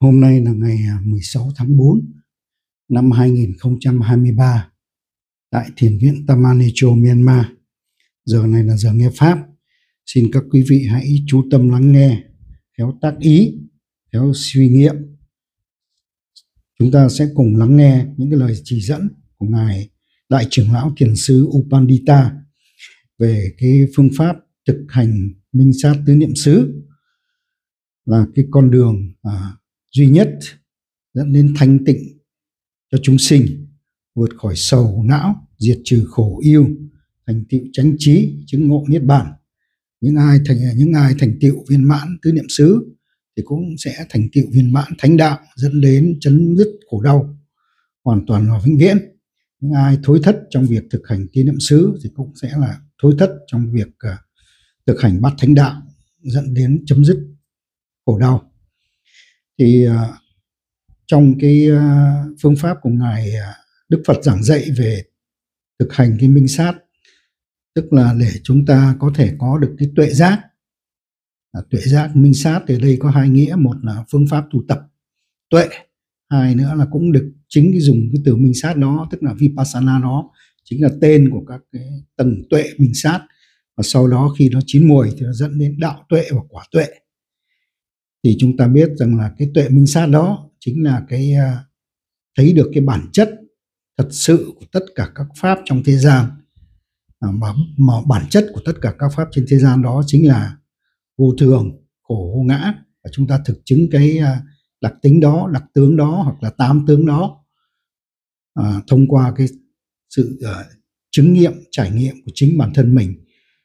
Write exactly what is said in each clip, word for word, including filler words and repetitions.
Hôm nay là ngày mười sáu tháng tư năm hai nghìn không trăm hai mươi ba tại Thiền viện Tamanicho, Myanmar. Giờ này là giờ nghe Pháp. Xin các quý vị hãy chú tâm lắng nghe, khéo tác ý, khéo suy nghiệm. Chúng ta sẽ cùng lắng nghe những cái lời chỉ dẫn của Ngài Đại trưởng lão Thiền sư U Pandita về cái phương pháp thực hành minh sát tứ niệm xứ, là cái con đường à, duy nhất dẫn đến thanh tịnh cho chúng sinh, vượt khỏi sầu não, diệt trừ khổ yêu, thành tựu chánh trí, chứng ngộ niết bàn. Những ai thành những ai thành tựu viên mãn tứ niệm xứ thì cũng sẽ thành tựu viên mãn thánh đạo, dẫn đến chấm dứt khổ đau hoàn toàn và vĩnh viễn. Những ai thối thất trong việc thực hành tứ niệm xứ thì cũng sẽ là thối thất trong việc uh, thực hành bát thánh đạo, dẫn đến chấm dứt khổ đau. Thì uh, trong cái uh, phương pháp của Ngài uh, Đức Phật giảng dạy về thực hành cái minh sát, tức là để chúng ta có thể có được cái tuệ giác. À, tuệ giác minh sát thì đây có hai nghĩa: một là phương pháp tu tập tuệ, hai nữa là cũng được chính cái dùng cái từ minh sát đó, tức là vipassana, đó chính là tên của các cái tầng tuệ minh sát. Và sau đó khi nó chín mùi thì nó dẫn đến đạo tuệ và quả tuệ. Thì chúng ta biết rằng là cái tuệ minh sát đó chính là cái uh, thấy được cái bản chất thật sự của tất cả các pháp trong thế gian. À, mà, mà bản chất của tất cả các pháp trên thế gian đó chính là vô thường, khổ, vô ngã. Và chúng ta thực chứng cái uh, đặc tính đó, đặc tướng đó hoặc là tám tướng đó à, thông qua cái sự uh, chứng nghiệm, trải nghiệm của chính bản thân mình.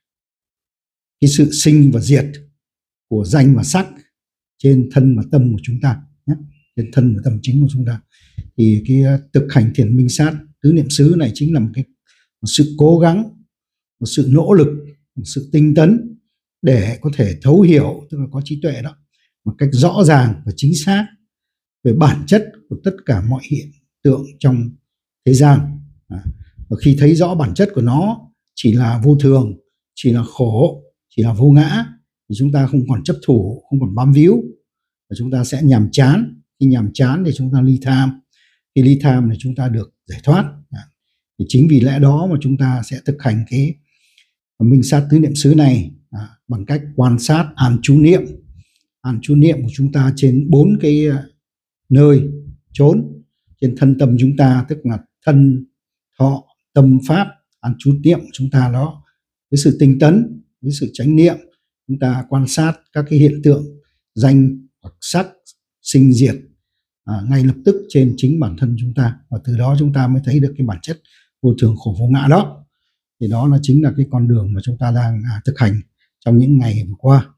Cái sự sinh và diệt của danh và sắc trên thân và tâm của chúng ta nhé, trên thân và tâm chính của chúng ta. Thì cái uh, thực hành thiền minh sát tứ niệm xứ này chính là một cái một sự cố gắng, một sự nỗ lực, một sự tinh tấn để có thể thấu hiểu, tức là có trí tuệ đó, một cách rõ ràng và chính xác về bản chất của tất cả mọi hiện tượng trong thế gian. À, và khi thấy rõ bản chất của nó chỉ là vô thường, chỉ là khổ, chỉ là vô ngã, thì chúng ta không còn chấp thủ, không còn bám víu, và chúng ta sẽ nhàm chán. Khi nhàm chán thì chúng ta ly tham, khi ly tham thì chúng ta được giải thoát. À, thì chính vì lẽ đó mà chúng ta sẽ thực hành cái minh sát tứ niệm xứ này à, bằng cách quan sát an chú niệm, an chú niệm của chúng ta trên bốn cái nơi chốn trên thân tâm chúng ta, tức là thân, thọ, tâm, pháp. An chú niệm của chúng ta đó, với sự tinh tấn, với sự chánh niệm, chúng ta quan sát các cái hiện tượng danh hoặc sắc sinh diệt à, ngay lập tức trên chính bản thân chúng ta, và từ đó chúng ta mới thấy được cái bản chất vô thường, khổ, vô ngã đó. Thì đó là chính là cái con đường mà chúng ta đang à, thực hành trong những ngày vừa qua.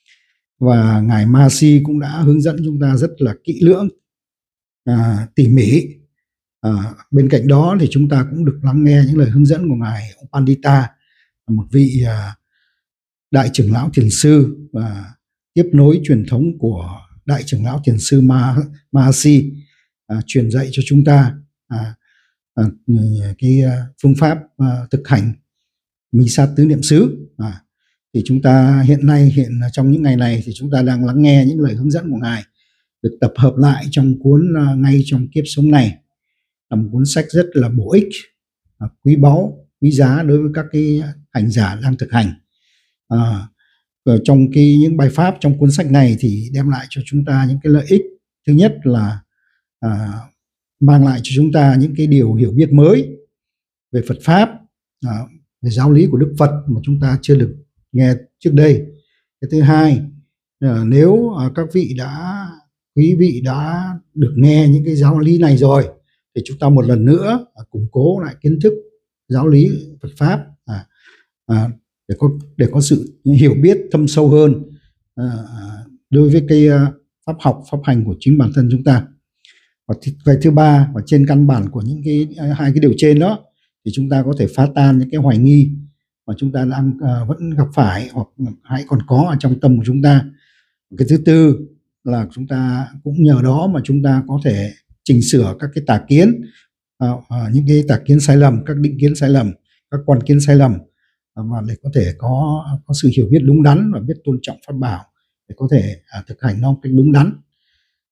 Và Ngài Mahasi cũng đã hướng dẫn chúng ta rất là kỹ lưỡng, à, tỉ mỉ. À, bên cạnh đó thì chúng ta cũng được lắng nghe những lời hướng dẫn của Ngài Pandita, một vị à, đại trưởng lão thiền sư và tiếp nối truyền thống của đại trưởng lão thiền sư Ma, Mahasi, à, truyền dạy cho chúng ta à, à, cái phương pháp à, thực hành minh sát tứ niệm xứ. À, thì chúng ta hiện nay hiện trong những ngày này thì chúng ta đang lắng nghe những lời hướng dẫn của Ngài, được tập hợp lại trong cuốn uh, Ngay trong kiếp sống này, là một cuốn sách rất là bổ ích, uh, quý báu, quý giá đối với các cái hành giả đang thực hành. À, ở trong cái những bài pháp trong cuốn sách này thì đem lại cho chúng ta những cái lợi ích. Thứ nhất là uh, mang lại cho chúng ta những cái điều hiểu biết mới về Phật pháp, uh, về giáo lý của Đức Phật mà chúng ta chưa được nghe trước đây. Cái thứ hai, nếu uh, các vị đã quý vị đã được nghe những cái giáo lý này rồi thì chúng ta một lần nữa uh, củng cố lại kiến thức giáo lý Phật pháp à, à, để có để có sự hiểu biết thâm sâu hơn à, đối với cái uh, pháp học, pháp hành của chính bản thân chúng ta. Và cái thứ ba, và trên căn bản của những cái uh, hai cái điều trên đó, thì chúng ta có thể phá tan những cái hoài nghi mà chúng ta đang uh, vẫn gặp phải hoặc hãy còn có ở trong tâm của chúng ta. Cái thứ tư là chúng ta cũng nhờ đó mà chúng ta có thể chỉnh sửa các cái tà kiến, uh, uh, những cái tà kiến sai lầm, các định kiến sai lầm, các quan kiến sai lầm, uh, và để có thể có có sự hiểu biết đúng đắn và biết tôn trọng pháp bảo để có thể uh, thực hành nó một cách đúng đắn.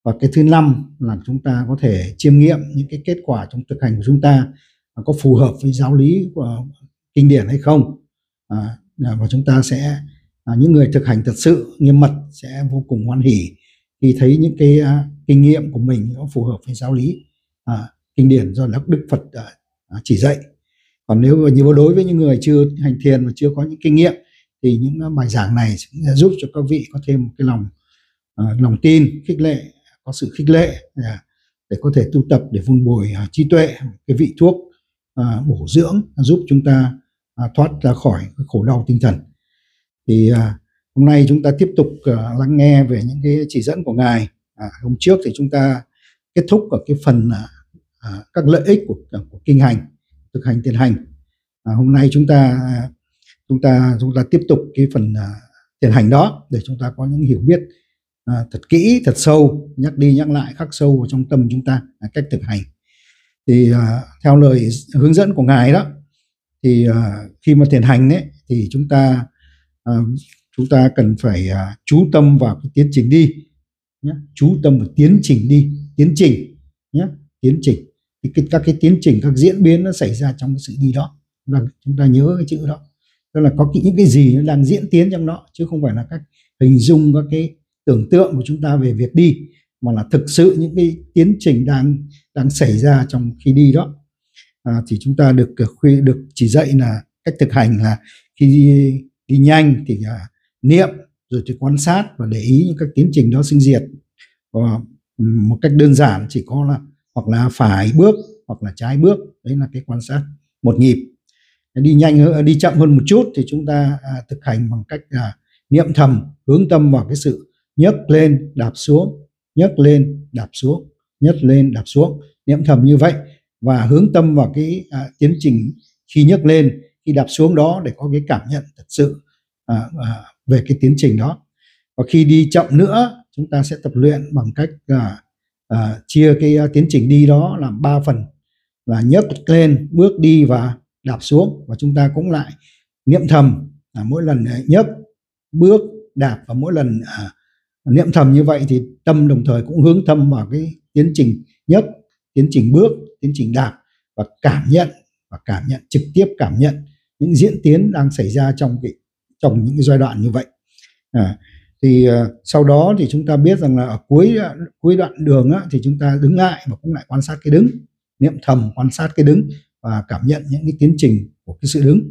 Và cái thứ năm là chúng ta có thể chiêm nghiệm những cái kết quả trong thực hành của chúng ta có phù hợp với giáo lý của kinh điển hay không. À, và chúng ta sẽ à, những người thực hành thật sự nghiêm mật sẽ vô cùng hoan hỉ khi thấy những cái à, kinh nghiệm của mình có phù hợp với giáo lý à, kinh điển do Đức Phật à, chỉ dạy. Còn nếu như đối với những người chưa hành thiền và chưa có những kinh nghiệm thì những bài giảng này sẽ giúp cho các vị có thêm một cái lòng uh, lòng tin, khích lệ, có sự khích lệ uh, để có thể tu tập để vun bồi uh, trí tuệ, cái vị thuốc uh, bổ dưỡng giúp chúng ta uh, thoát ra khỏi cái khổ đau tinh thần. Thì uh, hôm nay chúng ta tiếp tục uh, lắng nghe về những cái chỉ dẫn của Ngài. Uh, hôm trước thì chúng ta kết thúc ở cái phần uh, uh, các lợi ích của, uh, của kinh hành, thực hành thiền hành. À, hôm nay chúng ta chúng ta chúng ta tiếp tục cái phần uh, thiền hành đó để chúng ta có những hiểu biết uh, thật kỹ, thật sâu, nhắc đi nhắc lại khắc sâu vào trong tâm chúng ta uh, cách thực hành. Thì uh, theo lời hướng dẫn của Ngài đó thì uh, khi mà thiền hành ấy thì chúng ta uh, chúng ta cần phải uh, chú tâm vào cái tiến trình đi nhé, chú tâm vào tiến trình đi, tiến trình nhé, tiến trình. Thì cái, các cái tiến trình, các diễn biến nó xảy ra trong cái sự đi đó, là chúng ta nhớ cái chữ đó, tức là có những cái gì nó đang diễn tiến trong đó, chứ không phải là các hình dung, các cái tưởng tượng của chúng ta về việc đi, mà là thực sự những cái tiến trình đang đang xảy ra trong khi đi đó. À, thì chúng ta được được chỉ dạy là cách thực hành là khi đi, đi nhanh thì à, niệm, rồi thì quan sát và để ý những các tiến trình đó sinh diệt. Và một cách đơn giản chỉ có là hoặc là phải bước hoặc là trái bước, đấy là cái quan sát một nhịp. Đi nhanh, đi chậm hơn một chút thì chúng ta à, thực hành bằng cách à, niệm thầm, hướng tâm vào cái sự nhấc lên đạp xuống, nhấc lên đạp xuống, nhấc lên đạp xuống, niệm thầm như vậy và hướng tâm vào cái à, tiến trình khi nhấc lên, khi đạp xuống đó để có cái cảm nhận thật sự à, à, về cái tiến trình đó. Và khi đi chậm nữa, chúng ta sẽ tập luyện bằng cách à, à, chia cái à, tiến trình đi đó làm ba phần, là nhấc lên, bước đi và đạp xuống. Và chúng ta cũng lại niệm thầm à, mỗi lần nhấc, bước, đạp, và mỗi lần à, niệm thầm như vậy thì tâm đồng thời cũng hướng tâm vào cái tiến trình nhấc, tiến trình bước, tiến trình đạp, và cảm nhận và cảm nhận trực tiếp cảm nhận những diễn tiến đang xảy ra trong cái trong những cái giai đoạn như vậy. À, thì uh, sau đó thì chúng ta biết rằng là ở cuối cuối đoạn đường á, thì chúng ta đứng lại và cũng lại quan sát cái đứng, niệm thầm quan sát cái đứng và cảm nhận những cái tiến trình của cái sự đứng.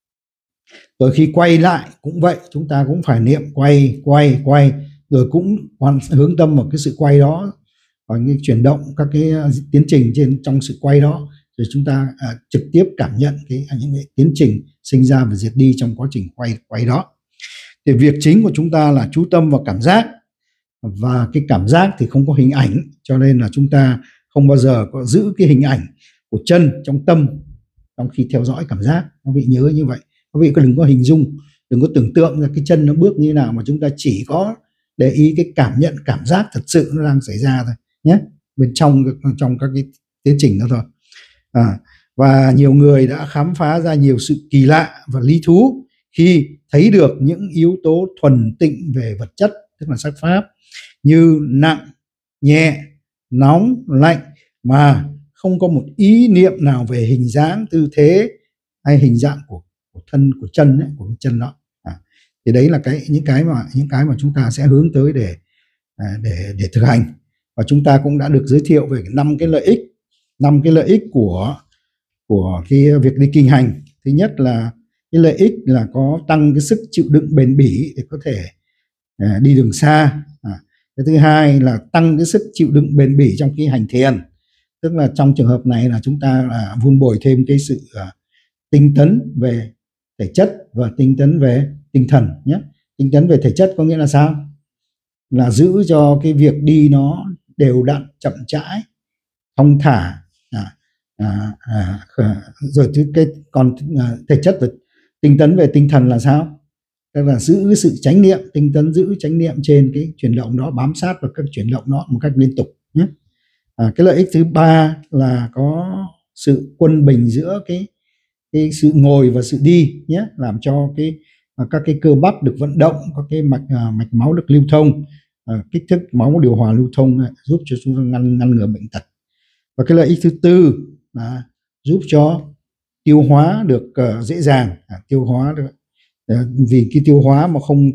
Rồi khi quay lại cũng vậy, chúng ta cũng phải niệm quay quay quay, rồi cũng quan hướng tâm vào cái sự quay đó và những chuyển động các cái tiến trình trên trong sự quay đó, rồi chúng ta à, trực tiếp cảm nhận cái những cái tiến trình sinh ra và diệt đi trong quá trình quay quay đó. Thì việc chính của chúng ta là chú tâm vào cảm giác, và cái cảm giác thì không có hình ảnh, cho nên là chúng ta không bao giờ có giữ cái hình ảnh của chân trong tâm trong khi theo dõi cảm giác. Các vị nhớ như vậy, các vị đừng có hình dung, đừng có tưởng tượng ra cái chân nó bước như thế nào, mà chúng ta chỉ có để ý cái cảm nhận, cảm giác thật sự nó đang xảy ra thôi nhé, bên trong trong các cái tiến trình đó thôi. À, và nhiều người đã khám phá ra nhiều sự kỳ lạ và lý thú khi thấy được những yếu tố thuần tịnh về vật chất, tức là sắc pháp, như nặng, nhẹ, nóng, lạnh, mà không có một ý niệm nào về hình dáng, tư thế hay hình dạng của, của thân, của chân ấy, của cái chân đó. À, thì đấy là cái những cái mà những cái mà chúng ta sẽ hướng tới để à, để để thực hành. Và chúng ta cũng đã được giới thiệu về năm cái lợi ích, năm cái lợi ích của của cái việc đi kinh hành. Thứ nhất là cái lợi ích là có tăng cái sức chịu đựng bền bỉ để có thể à, đi đường xa. À, cái thứ hai là tăng cái sức chịu đựng bền bỉ trong khi hành thiền, tức là trong trường hợp này là chúng ta là vun bồi thêm cái sự à, tinh tấn về thể chất và tinh tấn về tinh thần nhé. Tinh tấn về thể chất có nghĩa là sao? Là giữ cho cái việc đi nó đều đặn, chậm rãi, thong thả. À, à, à, rồi cái còn à, thể chất và tinh tấn về tinh thần là sao? Tức là giữ sự chánh niệm, tinh tấn giữ chánh niệm trên cái chuyển động đó, bám sát vào các chuyển động đó một cách liên tục nhé. À, cái lợi ích thứ ba là có sự quân bình giữa cái cái sự ngồi và sự đi nhé, làm cho cái các cái cơ bắp được vận động, các cái mạch à, mạch máu được lưu thông, à, kích thích máu điều hòa lưu thông, giúp cho chúng ta ngăn ngăn ngừa bệnh tật. Và cái lợi ích thứ tư là giúp cho tiêu hóa được uh, dễ dàng, à, tiêu hóa được, uh, vì cái tiêu hóa mà không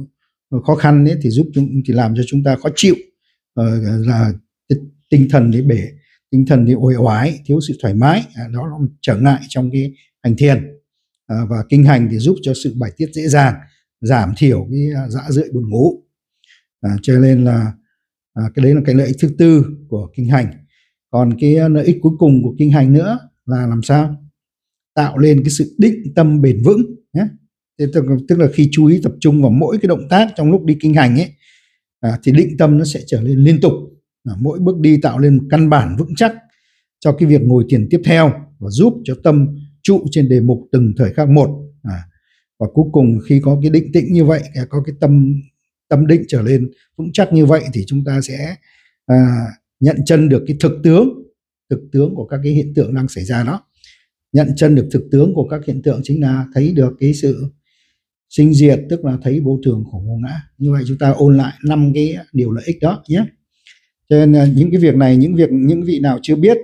uh, khó khăn ấy, thì giúp chúng thì làm cho chúng ta khó chịu, uh, là tinh thần để bể tinh thần thì uể oải, thiếu sự thoải mái, à, đó là trở ngại trong cái hành thiền. À, và kinh hành thì giúp cho sự bài tiết dễ dàng, giảm thiểu cái uh, dạ dày buồn ngủ. À, cho nên là à, cái đấy là cái lợi ích thứ tư của kinh hành. Còn cái lợi ích cuối cùng của kinh hành nữa là làm sao tạo lên cái sự định tâm bền vững nhé. Tức, tức là khi chú ý tập trung vào mỗi cái động tác trong lúc đi kinh hành ấy, à, thì định tâm nó sẽ trở nên liên tục, à, mỗi bước đi tạo lên một căn bản vững chắc cho cái việc ngồi thiền tiếp theo, và giúp cho tâm trụ trên đề mục từng thời khắc một. À, và cuối cùng khi có cái định tĩnh như vậy, có cái tâm tâm định trở lên vững chắc như vậy, thì chúng ta sẽ à, nhận chân được cái thực tướng thực tướng của các cái hiện tượng đang xảy ra đó. Nhận chân được thực tướng của các hiện tượng chính là thấy được cái sự sinh diệt, tức là thấy vô thường khổ vô ngã. Như vậy chúng ta ôn lại năm cái điều lợi ích đó nhé. Cho nên những cái việc này, những việc những vị nào chưa biết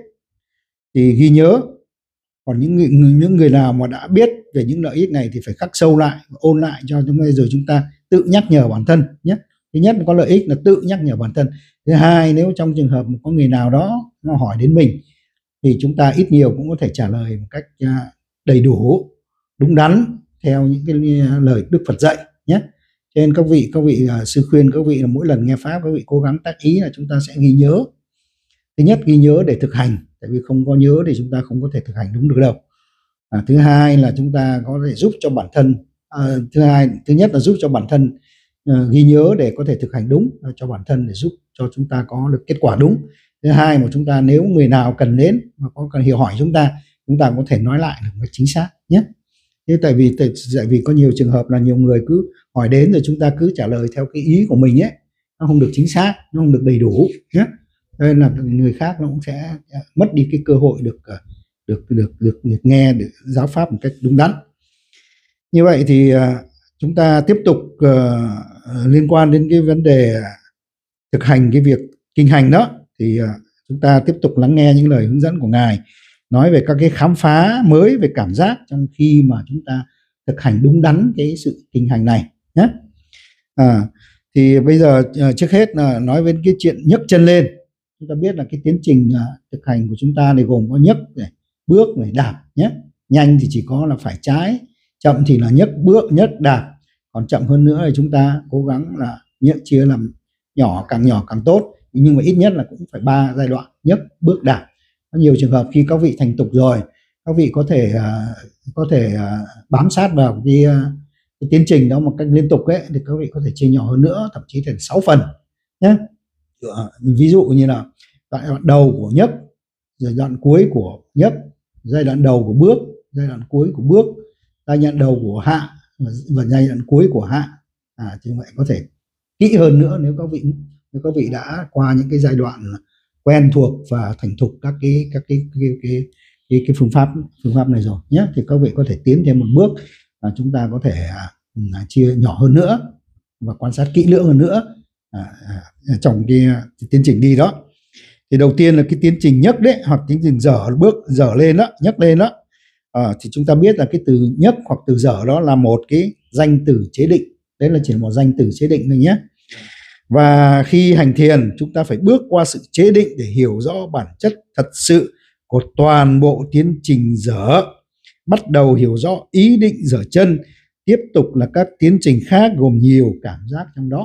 thì ghi nhớ, còn những người, những người nào mà đã biết về những lợi ích này thì phải khắc sâu lại, ôn lại cho chúng ta, rồi chúng ta tự nhắc nhở bản thân nhé. Thứ nhất có lợi ích là tự nhắc nhở bản thân. Thứ hai, nếu trong trường hợp có người nào đó nó hỏi đến mình thì chúng ta ít nhiều cũng có thể trả lời một cách đầy đủ, đúng đắn theo những cái lời Đức Phật dạy nhé. Cho nên các vị các vị sư khuyên các vị là mỗi lần nghe pháp các vị cố gắng tác ý là chúng ta sẽ ghi nhớ. Thứ nhất ghi nhớ để thực hành, tại vì không có nhớ thì chúng ta không có thể thực hành đúng được đâu. À, thứ hai là chúng ta có thể giúp cho bản thân, à, thứ hai thứ nhất là giúp cho bản thân uh, ghi nhớ để có thể thực hành đúng cho bản thân, để giúp cho chúng ta có được kết quả đúng. Thứ hai mà chúng ta nếu người nào cần đến mà có cần hiểu hỏi chúng ta, chúng ta có thể nói lại được một chính xác nhé. Thế tại vì tại vì có nhiều trường hợp là nhiều người cứ hỏi đến rồi chúng ta cứ trả lời theo cái ý của mình ấy, nó không được chính xác, nó không được đầy đủ nhé. Nên là người khác nó cũng sẽ mất đi cái cơ hội được được được được, được nghe được giáo pháp một cách đúng đắn. Như vậy thì uh, chúng ta tiếp tục uh, liên quan đến cái vấn đề thực hành cái việc kinh hành đó, thì uh, chúng ta tiếp tục lắng nghe những lời hướng dẫn của Ngài nói về các cái khám phá mới về cảm giác trong khi mà chúng ta thực hành đúng đắn cái sự kinh hành này nhé. À, thì bây giờ uh, trước hết là nói về cái chuyện nhấc chân lên. Chúng ta biết là cái tiến trình uh, thực hành của chúng ta này gồm có nhấc này, bước này, đạp nhé. Nhanh thì chỉ có là phải trái, chậm thì là nhấc bước nhấc đạp, còn chậm hơn nữa thì chúng ta cố gắng là nhấc chia làm nhỏ, càng nhỏ càng tốt, nhưng mà ít nhất là cũng phải ba giai đoạn nhấc bước đạp. Có nhiều trường hợp khi các vị thành tục rồi, các vị có thể uh, có thể uh, bám sát vào cái, uh, cái tiến trình đó một cách liên tục ấy, thì các vị có thể chia nhỏ hơn nữa, thậm chí thành sáu phần nhé. Ví dụ như là giai đoạn đầu của nhấc, giai đoạn cuối của nhấc, giai đoạn đầu của bước, giai đoạn cuối của bước, giai đoạn đầu của hạ và giai đoạn cuối của hạ. À, như vậy có thể kỹ hơn nữa nếu các vị nếu các vị đã qua những cái giai đoạn quen thuộc và thành thục các cái các cái cái cái cái, cái phương pháp phương pháp này rồi nhé, thì các vị có thể tiến thêm một bước, và chúng ta có thể à, chia nhỏ hơn nữa và quan sát kỹ lưỡng hơn nữa à, à, trong cái, cái tiến trình đi đó. Thì đầu tiên là cái tiến trình nhấc đấy, hoặc tiến trình dở bước dở lên đó, nhấc lên đó, à, thì chúng ta biết là cái từ nhấc hoặc từ dở đó là một cái danh từ chế định, đấy là chỉ một danh từ chế định thôi nhé. Và khi hành thiền chúng ta phải bước qua sự chế định để hiểu rõ bản chất thật sự của toàn bộ tiến trình dở. Bắt đầu hiểu rõ ý định dở chân, tiếp tục là các tiến trình khác gồm nhiều cảm giác trong đó.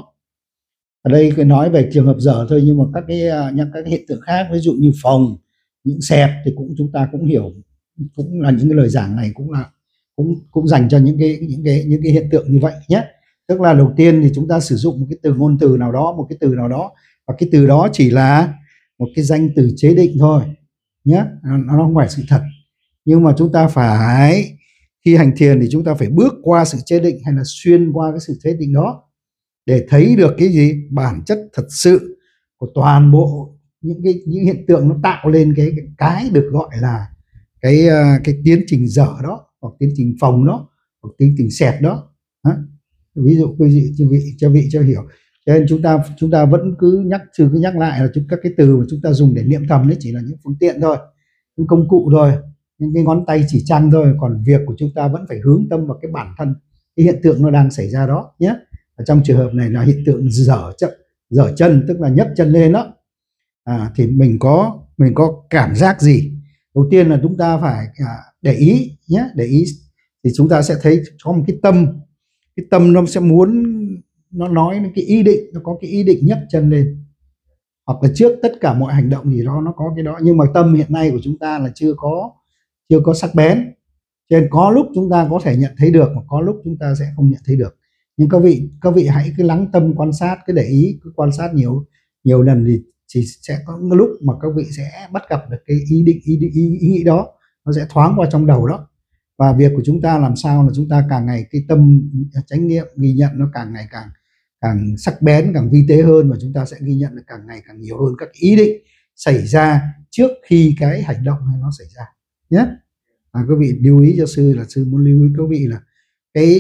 Ở đây cứ nói về trường hợp dở thôi, nhưng mà các cái những các cái hiện tượng khác, ví dụ như phồng, những xẹp thì cũng chúng ta cũng hiểu, cũng là những cái lời giảng này cũng là cũng cũng dành cho những cái những cái những cái hiện tượng như vậy nhé. Tức là đầu tiên thì chúng ta sử dụng một cái từ ngôn từ nào đó, một cái từ nào đó, và cái từ đó chỉ là một cái danh từ chế định thôi nhé, nó không phải sự thật. Nhưng mà chúng ta phải, khi hành thiền thì chúng ta phải bước qua sự chế định hay là xuyên qua cái sự chế định đó để thấy được cái gì, bản chất thật sự của toàn bộ những cái những hiện tượng nó tạo lên cái cái, cái được gọi là cái cái tiến trình dở đó, hoặc tiến trình phồng đó, hoặc tiến trình xẹt đó. Ví dụ quý vị cho vị cho vị cho hiểu, Cho nên chúng ta chúng ta vẫn cứ nhắc sư cứ nhắc lại là chúng các cái từ mà chúng ta dùng để niệm thầm đấy chỉ là những phương tiện thôi, những công cụ thôi, những cái ngón tay chỉ trăng thôi, còn việc của chúng ta vẫn phải hướng tâm vào cái bản thân cái hiện tượng nó đang xảy ra đó nhé. Ở trong trường hợp này là hiện tượng dở chân, dở chân tức là nhấc chân lên đó. À, thì mình có mình có cảm giác gì? Đầu tiên là chúng ta phải à, để ý nhé, để ý thì chúng ta sẽ thấy có một cái tâm, cái tâm nó sẽ muốn, nó nói cái ý định, nó có cái ý định nhấc chân lên, hoặc là trước tất cả mọi hành động gì đó nó có cái đó, nhưng mà tâm hiện nay của chúng ta là chưa có chưa có sắc bén, cho nên có lúc chúng ta có thể nhận thấy được mà có lúc chúng ta sẽ không nhận thấy được. Nhưng các vị các vị hãy cứ lắng tâm quan sát, cứ để ý, cứ quan sát nhiều nhiều lần thì thì sẽ có lúc mà các vị sẽ bắt gặp được cái ý định ý, ý, ý nghĩ đó, nó sẽ thoáng qua trong đầu đó. Và việc của chúng ta làm sao là chúng ta càng ngày cái tâm chánh niệm ghi nhận nó càng ngày càng càng sắc bén, càng vi tế hơn, và chúng ta sẽ ghi nhận được càng ngày càng nhiều hơn các ý định xảy ra trước khi cái hành động này nó xảy ra nhé. À, quý vị lưu ý cho sư là sư muốn lưu ý quý vị là cái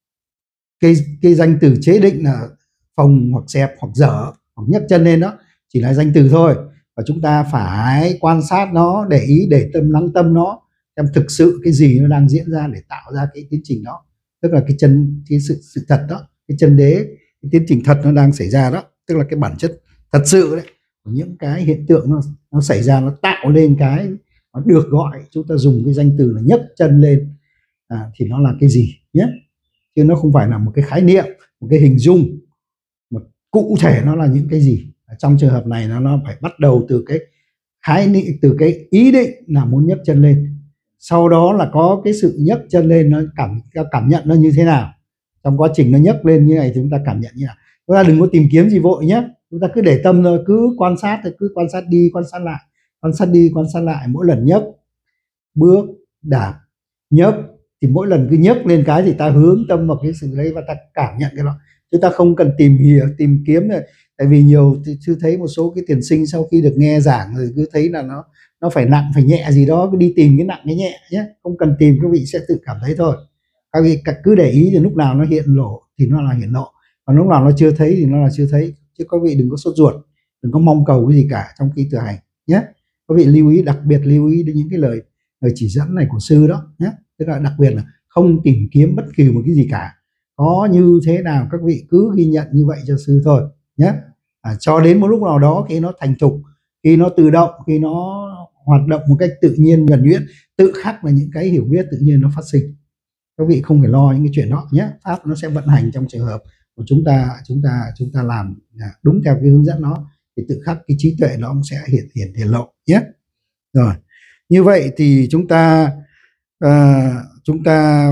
cái cái danh từ chế định là phồng hoặc xẹp hoặc dở hoặc nhấc chân lên đó chỉ là danh từ thôi, và chúng ta phải quan sát nó, để ý, để tâm lắng tâm nó, xem thực sự cái gì nó đang diễn ra để tạo ra cái tiến trình đó, tức là cái chân cái sự sự thật đó, cái chân đế, cái tiến trình thật nó đang xảy ra đó, tức là cái bản chất thật sự đấy, những cái hiện tượng nó nó xảy ra, nó tạo lên cái nó được gọi, chúng ta dùng cái danh từ là nhấc chân lên, à, thì nó là cái gì nhé, chứ nó không phải là một cái khái niệm, một cái hình dung, một cụ thể nó là những cái gì. Trong trường hợp này nó nó phải bắt đầu từ cái khái niệm, từ cái ý định là muốn nhấc chân lên, sau đó là có cái sự nhấc chân lên, nó cảm cảm nhận nó như thế nào, trong quá trình nó nhấc lên như này chúng ta cảm nhận như nào. Chúng ta đừng có tìm kiếm gì vội nhé, chúng ta cứ để tâm thôi, cứ quan sát thôi, cứ quan sát đi quan sát lại, quan sát đi quan sát lại, mỗi lần nhấc, bước, đạp, nhấc, thì mỗi lần cứ nhấc lên cái thì ta hướng tâm vào cái sự đấy và ta cảm nhận cái đó, chúng ta không cần tìm hiểu tìm kiếm rồi. Tại vì nhiều sư thấy một số cái tiền sinh sau khi được nghe giảng rồi cứ thấy là nó nó phải nặng phải nhẹ gì đó, cứ đi tìm cái nặng cái nhẹ nhé, không cần tìm, các vị sẽ tự cảm thấy thôi. Các vị cứ để ý thì lúc nào nó hiện lộ thì nó là hiện lộ, còn lúc nào nó chưa thấy thì nó là chưa thấy, chứ các vị đừng có sốt ruột, đừng có mong cầu cái gì cả trong khi thực hành nhé. Các vị lưu ý, đặc biệt lưu ý đến những cái lời lời chỉ dẫn này của sư đó nhé, tức là đặc biệt là không tìm kiếm bất kỳ một cái gì cả, có như thế nào các vị cứ ghi nhận như vậy cho sư thôi nhé. À, cho đến một lúc nào đó khi nó thành thục, khi nó tự động, khi nó hoạt động một cách tự nhiên nhuần nhuyễn, tự khắc là những cái hiểu biết tự nhiên nó phát sinh. Các vị không phải lo những cái chuyện đó nhé, pháp nó sẽ vận hành trong trường hợp của chúng ta chúng ta chúng ta làm đúng theo cái hướng dẫn nó, thì tự khắc cái trí tuệ nó cũng sẽ hiện hiện hiện lộ nhé. Rồi như vậy thì chúng ta uh, chúng ta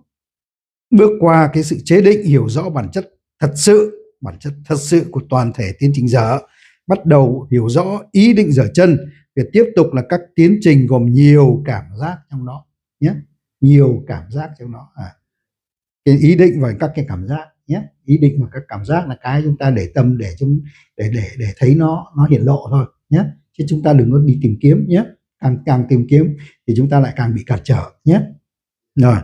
bước qua cái sự chế định, hiểu rõ bản chất thật sự bản chất thật sự của toàn thể tiến trình dở, bắt đầu hiểu rõ ý định dở chân. Việc tiếp tục là các tiến trình gồm nhiều cảm giác trong đó nhé, nhiều cảm giác trong đó, à, cái ý định và các cái cảm giác nhé, ý định và các cảm giác là cái chúng ta để tâm để chúng để để để thấy nó nó hiện lộ thôi nhé, chứ chúng ta đừng có đi tìm kiếm nhé, càng càng tìm kiếm thì chúng ta lại càng bị cản trở nhé. Rồi,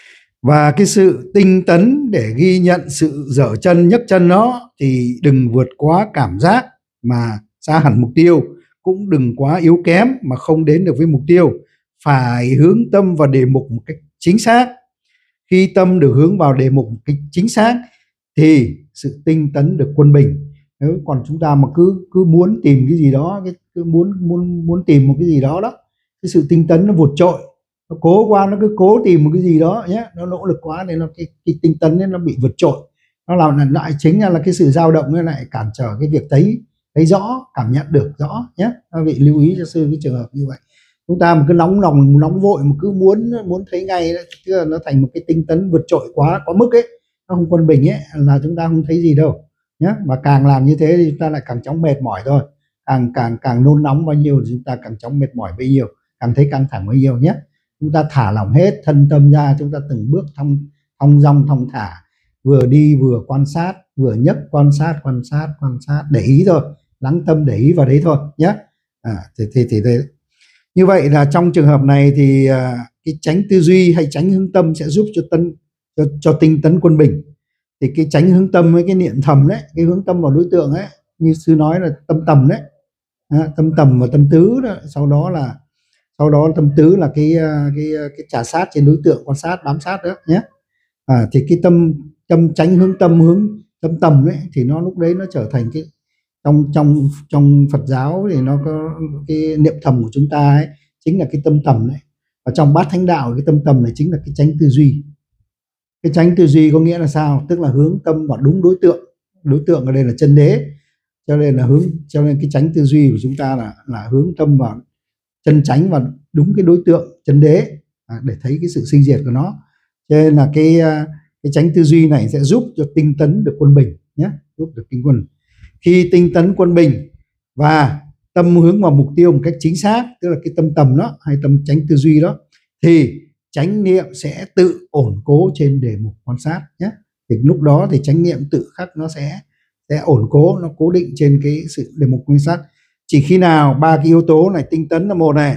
và cái sự tinh tấn để ghi nhận sự dở chân nhấc chân nó thì đừng vượt quá cảm giác mà xa hẳn mục tiêu, cũng đừng quá yếu kém mà không đến được với mục tiêu, phải hướng tâm vào đề mục một cách chính xác. Khi tâm được hướng vào đề mục một cách chính xác thì sự tinh tấn được quân bình. Nếu còn chúng ta mà cứ cứ muốn tìm cái gì đó, cái cứ muốn muốn muốn tìm một cái gì đó đó, cái sự tinh tấn nó vụt trội, nó cố qua, nó cứ cố tìm một cái gì đó nhé, nó nỗ lực quá nên nó cái, cái tinh tấn ấy, nó bị vượt trội, nó làm lại chính là, là cái sự dao động nó lại cản trở cái việc thấy thấy rõ, cảm nhận được rõ nhé. Các vị lưu ý cho sư cái trường hợp như vậy. Chúng ta mà cứ nóng lòng nóng vội mà cứ muốn muốn thấy ngay đó, tức là nó thành một cái tinh tấn vượt trội quá quá mức ấy, nó không quân bình ấy, là chúng ta không thấy gì đâu nhé. Mà càng làm như thế thì chúng ta lại càng chóng mệt mỏi thôi, càng càng càng nôn nóng bao nhiêu thì chúng ta càng chóng mệt mỏi bấy nhiêu, càng thấy căng thẳng bấy nhiêu nhé. Chúng ta thả lỏng hết thân tâm ra, chúng ta từng bước thong thong dong thong thả, vừa đi vừa quan sát, vừa nhấc quan sát quan sát quan sát để ý thôi, lắng tâm để ý vào đấy thôi nhé. À, thì thì thì, thì như vậy là trong trường hợp này thì uh, cái tránh tư duy hay tránh hướng tâm sẽ giúp cho tân cho, cho tinh tấn quân bình. Thì cái chánh hướng tâm với cái niệm thầm đấy, cái hướng tâm vào đối tượng ấy, như sư nói là tâm tầm đấy, à, tâm tầm và tâm tứ đó. Sau đó là sau đó tâm tứ là cái cái cái trà sát trên đối tượng, quan sát bám sát đó nhé. À, thì cái tâm tâm chánh hướng tâm, hướng tâm tầm đấy, thì nó lúc đấy nó trở thành cái trong trong trong Phật giáo thì nó có cái niệm thầm của chúng ta ấy, chính là cái tâm tầm đấy. Và trong bát thánh đạo cái tâm tầm này chính là cái chánh tư duy. Cái chánh tư duy có nghĩa là sao? Tức là hướng tâm vào đúng đối tượng. Đối tượng ở đây là chân đế, cho nên là hướng cho nên cái chánh tư duy của chúng ta là là hướng tâm vào chân chánh và đúng cái đối tượng chân đế, à, để thấy cái sự sinh diệt của nó. Cho nên là cái cái chánh tư duy này sẽ giúp cho tinh tấn được quân bình nhé, giúp được tinh quân. Khi tinh tấn quân bình và tâm hướng vào mục tiêu một cách chính xác, tức là cái tâm tầm đó hay tâm chánh tư duy đó, thì chánh niệm sẽ tự ổn cố trên đề mục quan sát nhé. Thì lúc đó thì chánh niệm tự khắc nó sẽ sẽ ổn cố, nó cố định trên cái sự đề mục quan sát. Chỉ khi nào ba cái yếu tố này, tinh tấn là một này,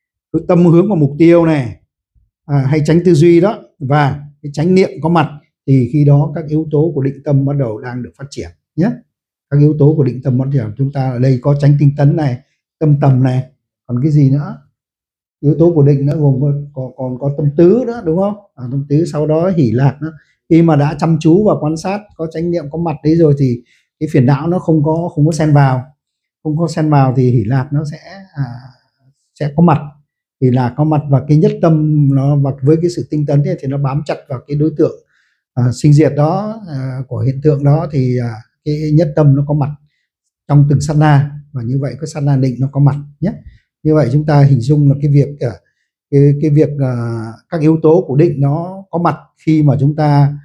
tâm hướng vào mục tiêu này, à, hay chánh tư duy đó, và cái chánh niệm có mặt, thì khi đó các yếu tố của định tâm bắt đầu đang được phát triển nhé. Các yếu tố của định tâm bắt triển, chúng ta ở đây có chánh tinh tấn này, tâm tầm này, còn cái gì nữa? Yếu tố của định nữa gồm có, còn, còn có tâm tứ nữa, đúng không? À, tâm tứ, sau đó hỷ lạc nữa. Khi mà đã chăm chú và quan sát, có chánh niệm có mặt đấy rồi, thì cái phiền não nó không có không có xen vào, không có xen vào thì hỷ lạc nó sẽ à, sẽ có mặt. Hỷ lạc có mặt và cái nhất tâm nó, và với cái sự tinh tấn ấy, thì nó bám chặt vào cái đối tượng à, sinh diệt đó, à, của hiện tượng đó, thì à, cái nhất tâm nó có mặt trong từng sát na, và như vậy có sát na định nó có mặt nhé. Như vậy chúng ta hình dung là cái việc cái, cái việc uh, các yếu tố của định nó có mặt khi mà chúng ta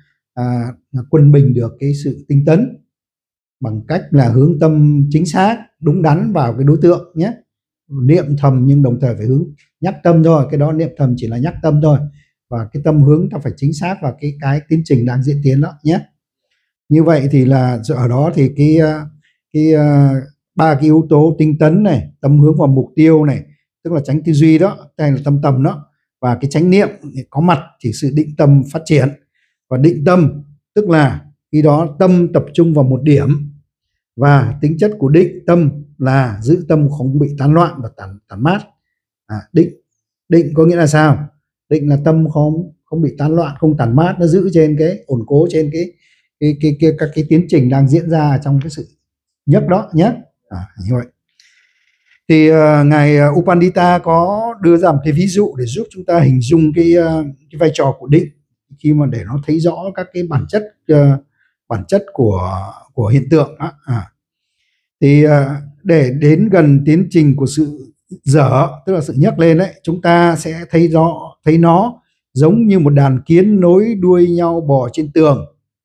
uh, quân bình được cái sự tinh tấn bằng cách là hướng tâm chính xác đúng đắn vào cái đối tượng nhé. Niệm thầm nhưng đồng thời phải hướng nhắc tâm thôi, cái đó niệm thầm chỉ là nhắc tâm thôi, và cái tâm hướng ta phải chính xác vào cái cái tiến trình đang diễn tiến đó nhé. Như vậy thì là ở đó thì cái cái ba cái yếu tố tinh tấn này, tâm hướng vào mục tiêu này, tức là chánh tư duy đó, hay là tâm tầm đó, và cái chánh niệm có mặt thì sự định tâm phát triển. Và định tâm tức là khi đó tâm tập trung vào một điểm, và tính chất của định tâm là giữ tâm không bị tán loạn và tản tản mát. À, định định có nghĩa là sao? Định là tâm không không bị tán loạn, không tản mát, nó giữ trên cái ổn cố trên cái cái cái, cái các cái tiến trình đang diễn ra trong cái sự nhất đó nhé. À, như vậy thì uh, ngài Upandita có đưa ra một cái ví dụ để giúp chúng ta hình dung cái uh, cái vai trò của định, khi mà để nó thấy rõ các cái bản chất uh, bản chất của của hiện tượng đó. À, thì uh, để đến gần tiến trình của sự dở, tức là sự nhấc lên đấy, chúng ta sẽ thấy rõ thấy nó giống như một đàn kiến nối đuôi nhau bò trên tường.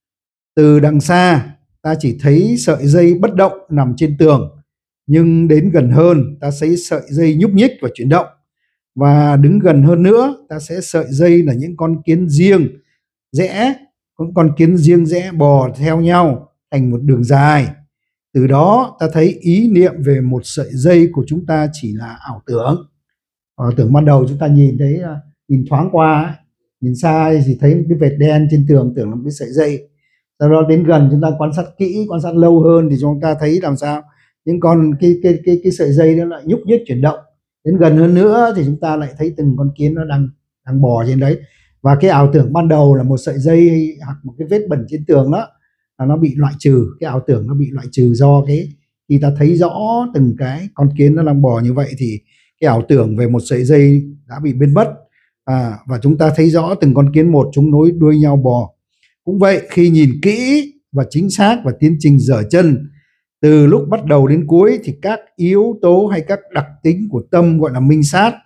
Từ đằng xa ta chỉ thấy sợi dây bất động nằm trên tường, nhưng đến gần hơn ta thấy sợi dây nhúc nhích và chuyển động, và đứng gần hơn nữa ta sẽ sợi dây là những con kiến riêng rẽ, những con kiến riêng rẽ bò theo nhau thành một đường dài. Từ đó ta thấy ý niệm về một sợi dây của chúng ta chỉ là ảo tưởng. Ảo tưởng ban đầu chúng ta nhìn thấy, nhìn thoáng qua, nhìn xa thì thấy cái vệt đen trên tường, tưởng là một cái sợi dây. Sau đó đến gần chúng ta quan sát kỹ, quan sát lâu hơn thì chúng ta thấy làm sao những con cái cái cái cái sợi dây nó lại nhúc nhích chuyển động. Đến gần hơn nữa thì chúng ta lại thấy từng con kiến nó đang đang bò trên đấy. Và cái ảo tưởng ban đầu là một sợi dây hoặc một cái vết bẩn trên tường đó là nó bị loại trừ, cái ảo tưởng nó bị loại trừ do cái khi ta thấy rõ từng cái con kiến nó đang bò như vậy thì cái ảo tưởng về một sợi dây đã bị biến mất. À, và chúng ta thấy rõ từng con kiến một, chúng nối đuôi nhau bò. Cũng vậy, khi nhìn kỹ và chính xác vào tiến trình dở chân từ lúc bắt đầu đến cuối thì các yếu tố hay các đặc tính của tâm gọi là minh sát,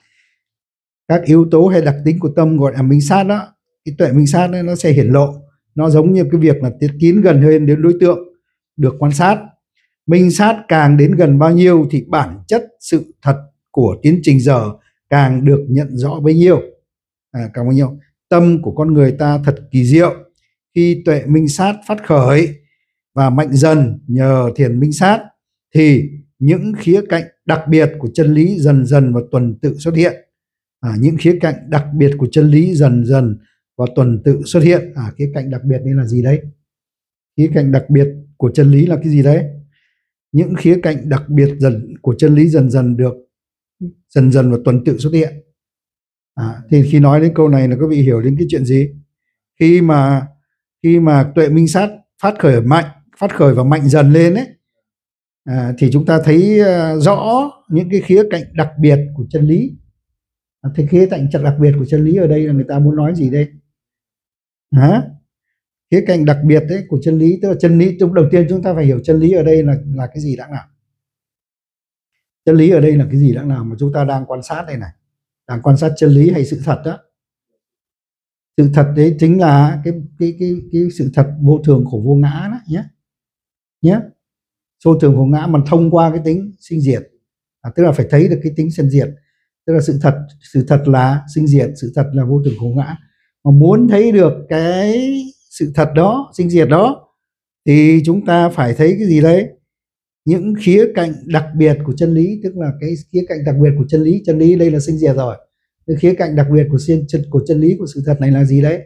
các yếu tố hay đặc tính của tâm gọi là minh sát đó, cái tuệ minh sát đó, nó sẽ hiển lộ. Nó giống như cái việc là tiến gần hơn đến đối tượng được quan sát. Minh sát càng đến gần bao nhiêu thì bản chất sự thật của tiến trình dở càng được nhận rõ bấy nhiêu. À, càng bao nhiêu. Tâm của con người ta thật kỳ diệu. Khi tuệ minh sát phát khởi và mạnh dần nhờ thiền minh sát thì những khía cạnh đặc biệt của chân lý dần dần và tuần tự xuất hiện. À, những khía cạnh đặc biệt của chân lý dần dần và tuần tự xuất hiện. À, khía cạnh đặc biệt này là gì đấy? khía cạnh đặc biệt của chân lý là cái gì đấy? Những khía cạnh đặc biệt dần của chân lý dần dần được dần dần và tuần tự xuất hiện. À, thì khi nói đến câu này là các vị hiểu đến cái chuyện gì? Khi mà khi mà tuệ minh sát phát khởi mạnh, phát khởi và mạnh dần lên ấy, à, thì chúng ta thấy uh, rõ những cái khía cạnh đặc biệt của chân lý. À, thì khía cạnh đặc biệt của chân lý ở đây là người ta muốn nói gì đây? Hả? Khía cạnh đặc biệt đấy của chân lý, tức là chân lý, đầu tiên chúng ta phải hiểu chân lý ở đây là là cái gì đã nào? Chân lý ở đây là cái gì đã nào mà chúng ta đang quan sát đây này? Đang quan sát chân lý hay sự thật đó? Sự thật đấy chính là cái cái cái cái sự thật vô thường khổ vô ngã đó nhé. Nhé. Vô thường khổ ngã mà thông qua cái tính sinh diệt. À, tức là phải thấy được cái tính sinh diệt. Tức là sự thật, sự thật là sinh diệt, sự thật là vô thường khổ ngã. Mà muốn thấy được cái sự thật đó, sinh diệt đó, thì chúng ta phải thấy cái gì đấy? Những khía cạnh đặc biệt của chân lý, tức là cái khía cạnh đặc biệt của chân lý. Chân lý đây là sinh diệt rồi. Cái khía cạnh đặc biệt của chân của chân lý của sự thật này là gì đấy?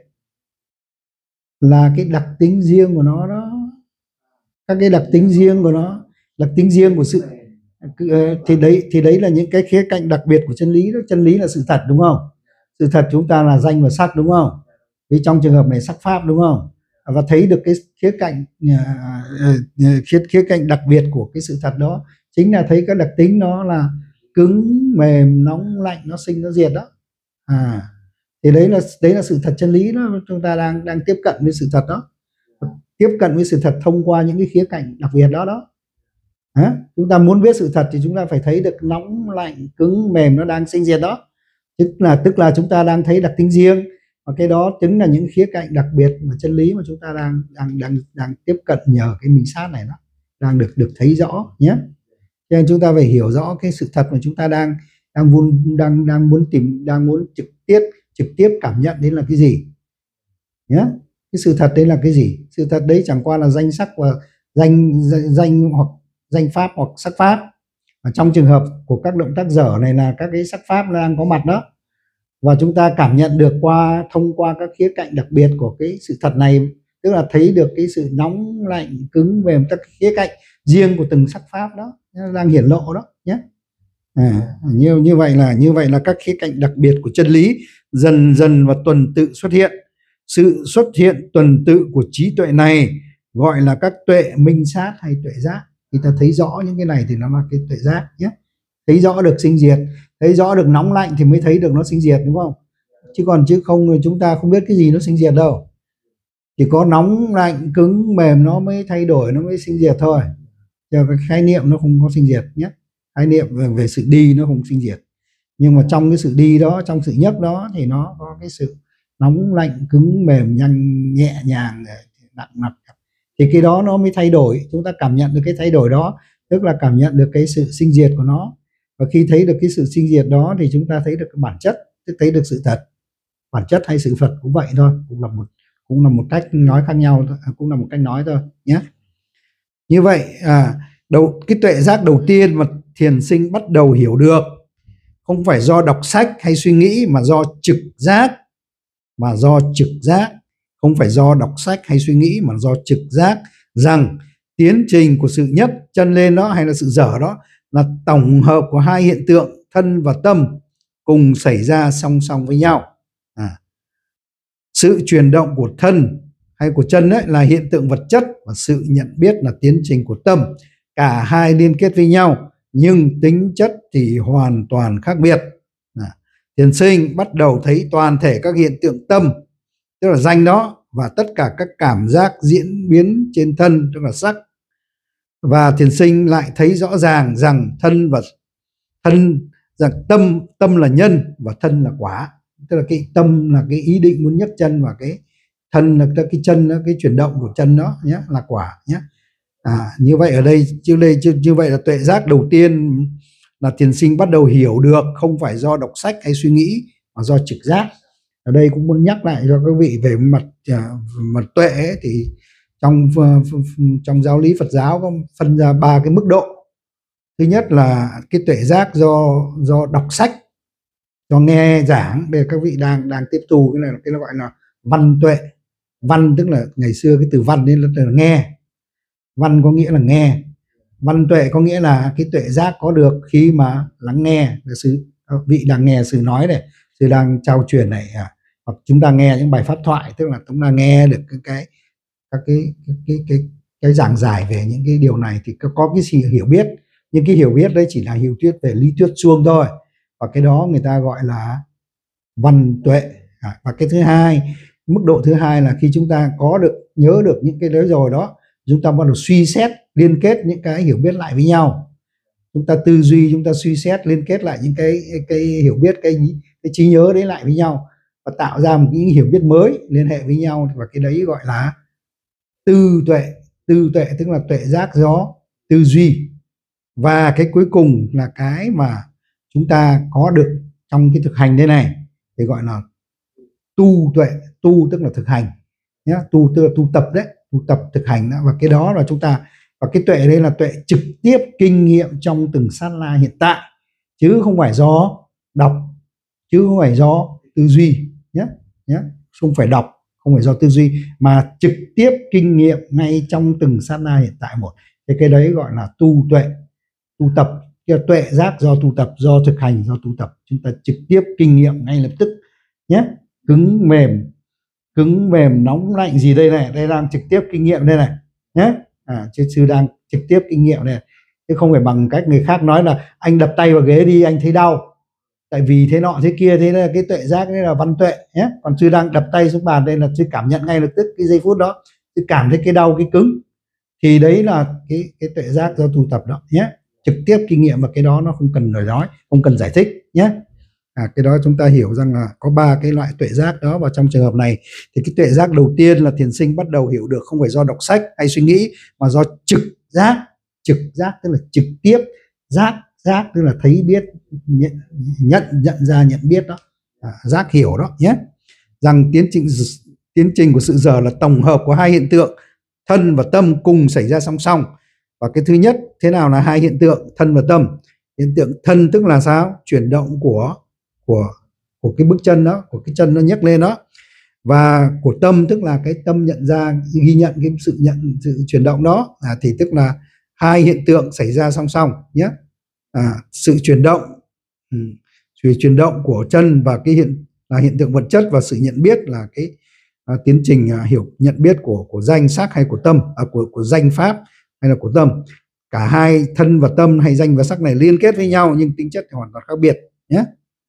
Là cái đặc tính riêng của nó đó. Các cái đặc tính riêng của nó, đặc tính riêng của sự thì đấy thì đấy là những cái khía cạnh đặc biệt của chân lý đó. Chân lý là sự thật đúng không? Sự thật chúng ta là danh và sắc đúng không? Vì trong trường hợp này sắc pháp đúng không? Và thấy được cái khía cạnh khía khía cạnh đặc biệt của cái sự thật đó chính là thấy các đặc tính nó là cứng, mềm, nóng, lạnh, nó sinh, nó diệt đó. À, thì đấy là đấy là sự thật chân lý đó. Chúng ta đang đang tiếp cận với sự thật đó, tiếp cận với sự thật thông qua những cái khía cạnh đặc biệt đó đó. À, chúng ta muốn biết sự thật thì chúng ta phải thấy được nóng, lạnh, cứng, mềm nó đang sinh diệt đó. Tức là tức là chúng ta đang thấy đặc tính riêng, và cái đó chính là những khía cạnh đặc biệt mà chân lý mà chúng ta đang đang đang đang tiếp cận nhờ cái minh sát này đó, đang được được thấy rõ nhé. Cho nên chúng ta phải hiểu rõ cái sự thật mà chúng ta đang đang muốn đang đang muốn tìm, đang muốn trực tiếp trực tiếp cảm nhận đến là cái gì nhé. Cái sự thật đấy là cái gì? Sự thật đấy chẳng qua là danh sắc và danh danh, danh hoặc danh pháp hoặc sắc pháp. Và trong trường hợp của các động tác dở này là các cái sắc pháp đang có mặt đó, và chúng ta cảm nhận được qua thông qua các khía cạnh đặc biệt của cái sự thật này, tức là thấy được cái sự nóng, lạnh, cứng, mềm, các khía cạnh riêng của từng sắc pháp đó đang hiển lộ đó nhé. À, như như vậy là như vậy là các khía cạnh đặc biệt của chân lý dần dần và tuần tự xuất hiện. Sự xuất hiện tuần tự của trí tuệ này gọi là các tuệ minh sát hay tuệ giác. Khi ta thấy rõ những cái này thì nó là cái tuệ giác nhé. Thấy rõ được sinh diệt, thấy rõ được nóng lạnh thì mới thấy được nó sinh diệt đúng không? Chứ còn chứ không chúng ta không biết cái gì nó sinh diệt đâu. Chỉ có nóng lạnh cứng mềm nó mới thay đổi, nó mới sinh diệt thôi. Giờ cái khái niệm nó không có sinh diệt nhé. Khái niệm về, về sự đi nó không sinh diệt. Nhưng mà trong cái sự đi đó, trong sự nhấc đó thì nó có cái sự nóng lạnh cứng mềm nhanh nhẹ nhàng nặng nặng. Thì cái đó nó mới thay đổi, chúng ta cảm nhận được cái thay đổi đó, tức là cảm nhận được cái sự sinh diệt của nó. Và khi thấy được cái sự sinh diệt đó thì chúng ta thấy được cái bản chất, tức thấy được sự thật. Bản chất hay sự thật cũng vậy thôi, cũng là một cũng là một cách nói khác nhau, cũng là một cách nói thôi nhé. Như vậy à, đầu cái tuệ giác đầu tiên mà thiền sinh bắt đầu hiểu được không phải do đọc sách hay suy nghĩ, mà do trực giác, mà do trực giác, không phải do đọc sách hay suy nghĩ mà do trực giác, rằng tiến trình của sự nhất chân lên đó hay là sự dở đó là tổng hợp của hai hiện tượng thân và tâm cùng xảy ra song song với nhau. À, sự chuyển động của thân hay của chân ấy là hiện tượng vật chất, và sự nhận biết là tiến trình của tâm. Cả hai liên kết với nhau nhưng tính chất thì hoàn toàn khác biệt. À, thiền sinh bắt đầu thấy toàn thể các hiện tượng tâm, tức là danh đó, và tất cả các cảm giác diễn biến trên thân, tức là sắc. Và thiền sinh lại thấy rõ ràng rằng thân và thân, rằng tâm tâm là nhân và thân là quả. Tức là cái tâm là cái ý định muốn nhấc chân, và cái thân là cái chân, cái chuyển động của chân đó nhé, là quả nhé. À, như vậy ở đây chứ đây như, như vậy là tuệ giác đầu tiên là thiền sinh bắt đầu hiểu được không phải do đọc sách hay suy nghĩ mà do trực giác. Ở đây cũng muốn nhắc lại cho các vị về mặt mặt tuệ ấy, thì trong trong giáo lý Phật giáo có phân ra ba cái mức độ. Thứ nhất là cái tuệ giác do do đọc sách, do nghe giảng. Đây các vị đang đang tiếp thu cái này, cái nó gọi là văn tuệ. Văn tức là ngày xưa cái từ văn nên là nghe, văn có nghĩa là nghe. Văn tuệ có nghĩa là cái tuệ giác có được khi mà lắng nghe sư vị đang nghe sư nói này, sư đang trao truyền này, à, hoặc chúng ta nghe những bài pháp thoại, tức là chúng ta nghe được cái cái các cái cái cái cái, cái giảng giải về những cái điều này thì có, có cái gì hiểu biết, nhưng cái hiểu biết đấy chỉ là hiểu thuyết về lý thuyết suông thôi, và cái đó người ta gọi là văn tuệ. À, và cái thứ hai, mức độ thứ hai là khi chúng ta có được nhớ được những cái đấy rồi đó, chúng ta bắt đầu suy xét liên kết những cái hiểu biết lại với nhau, chúng ta tư duy, chúng ta suy xét liên kết lại những cái cái hiểu biết, cái cái trí nhớ đấy lại với nhau và tạo ra một những hiểu biết mới liên hệ với nhau, và cái đấy gọi là tư tuệ. Tư tuệ tức là tuệ giác do tư duy. Và cái cuối cùng là cái mà chúng ta có được trong cái thực hành đây này thì gọi là tu tuệ. Tu tức là thực hành nhé, tu tức là tu tập đấy, tu tập thực hành đó. Và cái đó là chúng ta, và cái tuệ đây là tuệ trực tiếp kinh nghiệm trong từng sát na hiện tại, chứ không phải do đọc, chứ không phải do tư duy nhé nhé, không phải đọc, không phải do tư duy, mà trực tiếp kinh nghiệm ngay trong từng sát na hiện tại một. Thì cái đấy gọi là tu tuệ, tu tập. Cái tuệ giác do tu tập, do thực hành, do tu tập, chúng ta trực tiếp kinh nghiệm ngay lập tức nhé. Cứng mềm, cứng mềm nóng lạnh gì đây này, đây đang trực tiếp kinh nghiệm đây này nhé. À, chứ sư đang trực tiếp kinh nghiệm này, chứ không phải bằng cách người khác nói là anh đập tay vào ghế đi anh thấy đau, tại vì thế nọ thế kia, thế là cái tuệ giác đấy là văn tuệ nhé. Còn sư đang đập tay xuống bàn đây là sư cảm nhận ngay lập tức cái giây phút đó, sư cảm thấy cái đau, cái cứng, thì đấy là cái cái tuệ giác do tu tập đó nhé, trực tiếp kinh nghiệm. Và cái đó nó không cần lời nói, không cần giải thích nhé. À, cái đó chúng ta hiểu rằng là có ba cái loại tuệ giác đó. Và trong trường hợp này thì cái tuệ giác đầu tiên là thiền sinh bắt đầu hiểu được không phải do đọc sách hay suy nghĩ, mà do trực giác. Trực giác tức là trực tiếp, giác giác tức là thấy biết, nhận nhận, nhận ra, nhận biết đó, à, giác hiểu đó nhé. Rằng tiến trình tiến trình của sự dở là tổng hợp của hai hiện tượng thân và tâm cùng xảy ra song song. Và cái thứ nhất, thế nào là hai hiện tượng thân và tâm? Hiện tượng thân tức là sao? Chuyển động của của của cái bước chân đó, của cái chân nó nhấc lên đó. Và của tâm tức là cái tâm nhận ra, ghi nhận cái sự nhận, sự chuyển động đó, à, thì tức là hai hiện tượng xảy ra song song nhé. À, sự chuyển động, ừ, sự chuyển động của chân và cái hiện là hiện tượng vật chất, và sự nhận biết là cái à, tiến trình à, hiểu nhận biết của của danh sắc hay của tâm, à, của của danh pháp hay là của tâm. Cả hai thân và tâm hay danh và sắc này liên kết với nhau nhưng tính chất hoàn toàn khác biệt nhé.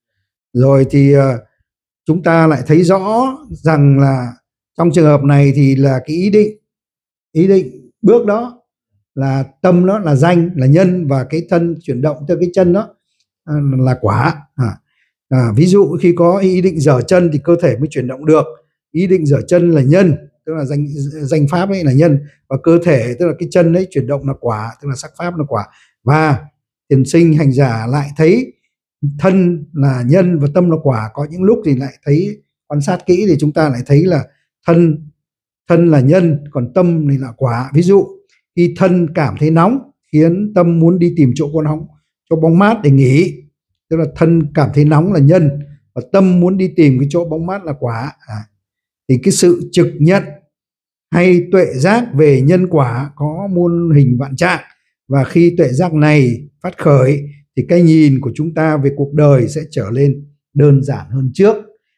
Rồi thì uh, chúng ta lại thấy rõ rằng là trong trường hợp này thì là cái ý định, ý định bước đó là tâm, đó là danh, là nhân, và cái thân chuyển động theo cái chân đó à, là quả. À, à, ví dụ khi có ý định dở chân thì cơ thể mới chuyển động được. Ý định dở chân là nhân, tức là danh danh pháp ấy là nhân, và cơ thể tức là cái chân ấy chuyển động là quả, tức là sắc pháp là quả. Và thiền sinh hành giả lại thấy thân là nhân và tâm là quả. Có những lúc thì lại thấy, quan sát kỹ thì chúng ta lại thấy là thân thân là nhân, còn tâm thì là quả. Ví dụ khi thân cảm thấy nóng khiến tâm muốn đi tìm chỗ có nóng, chỗ bóng mát để nghỉ, tức là thân cảm thấy nóng là nhân và tâm muốn đi tìm cái chỗ bóng mát là quả. À, thì cái sự trực nhận hay tuệ giác về nhân quả có muôn hình vạn trạng, và khi tuệ giác này phát khởi thì cái nhìn của chúng ta về cuộc đời sẽ trở nên đơn giản hơn trước.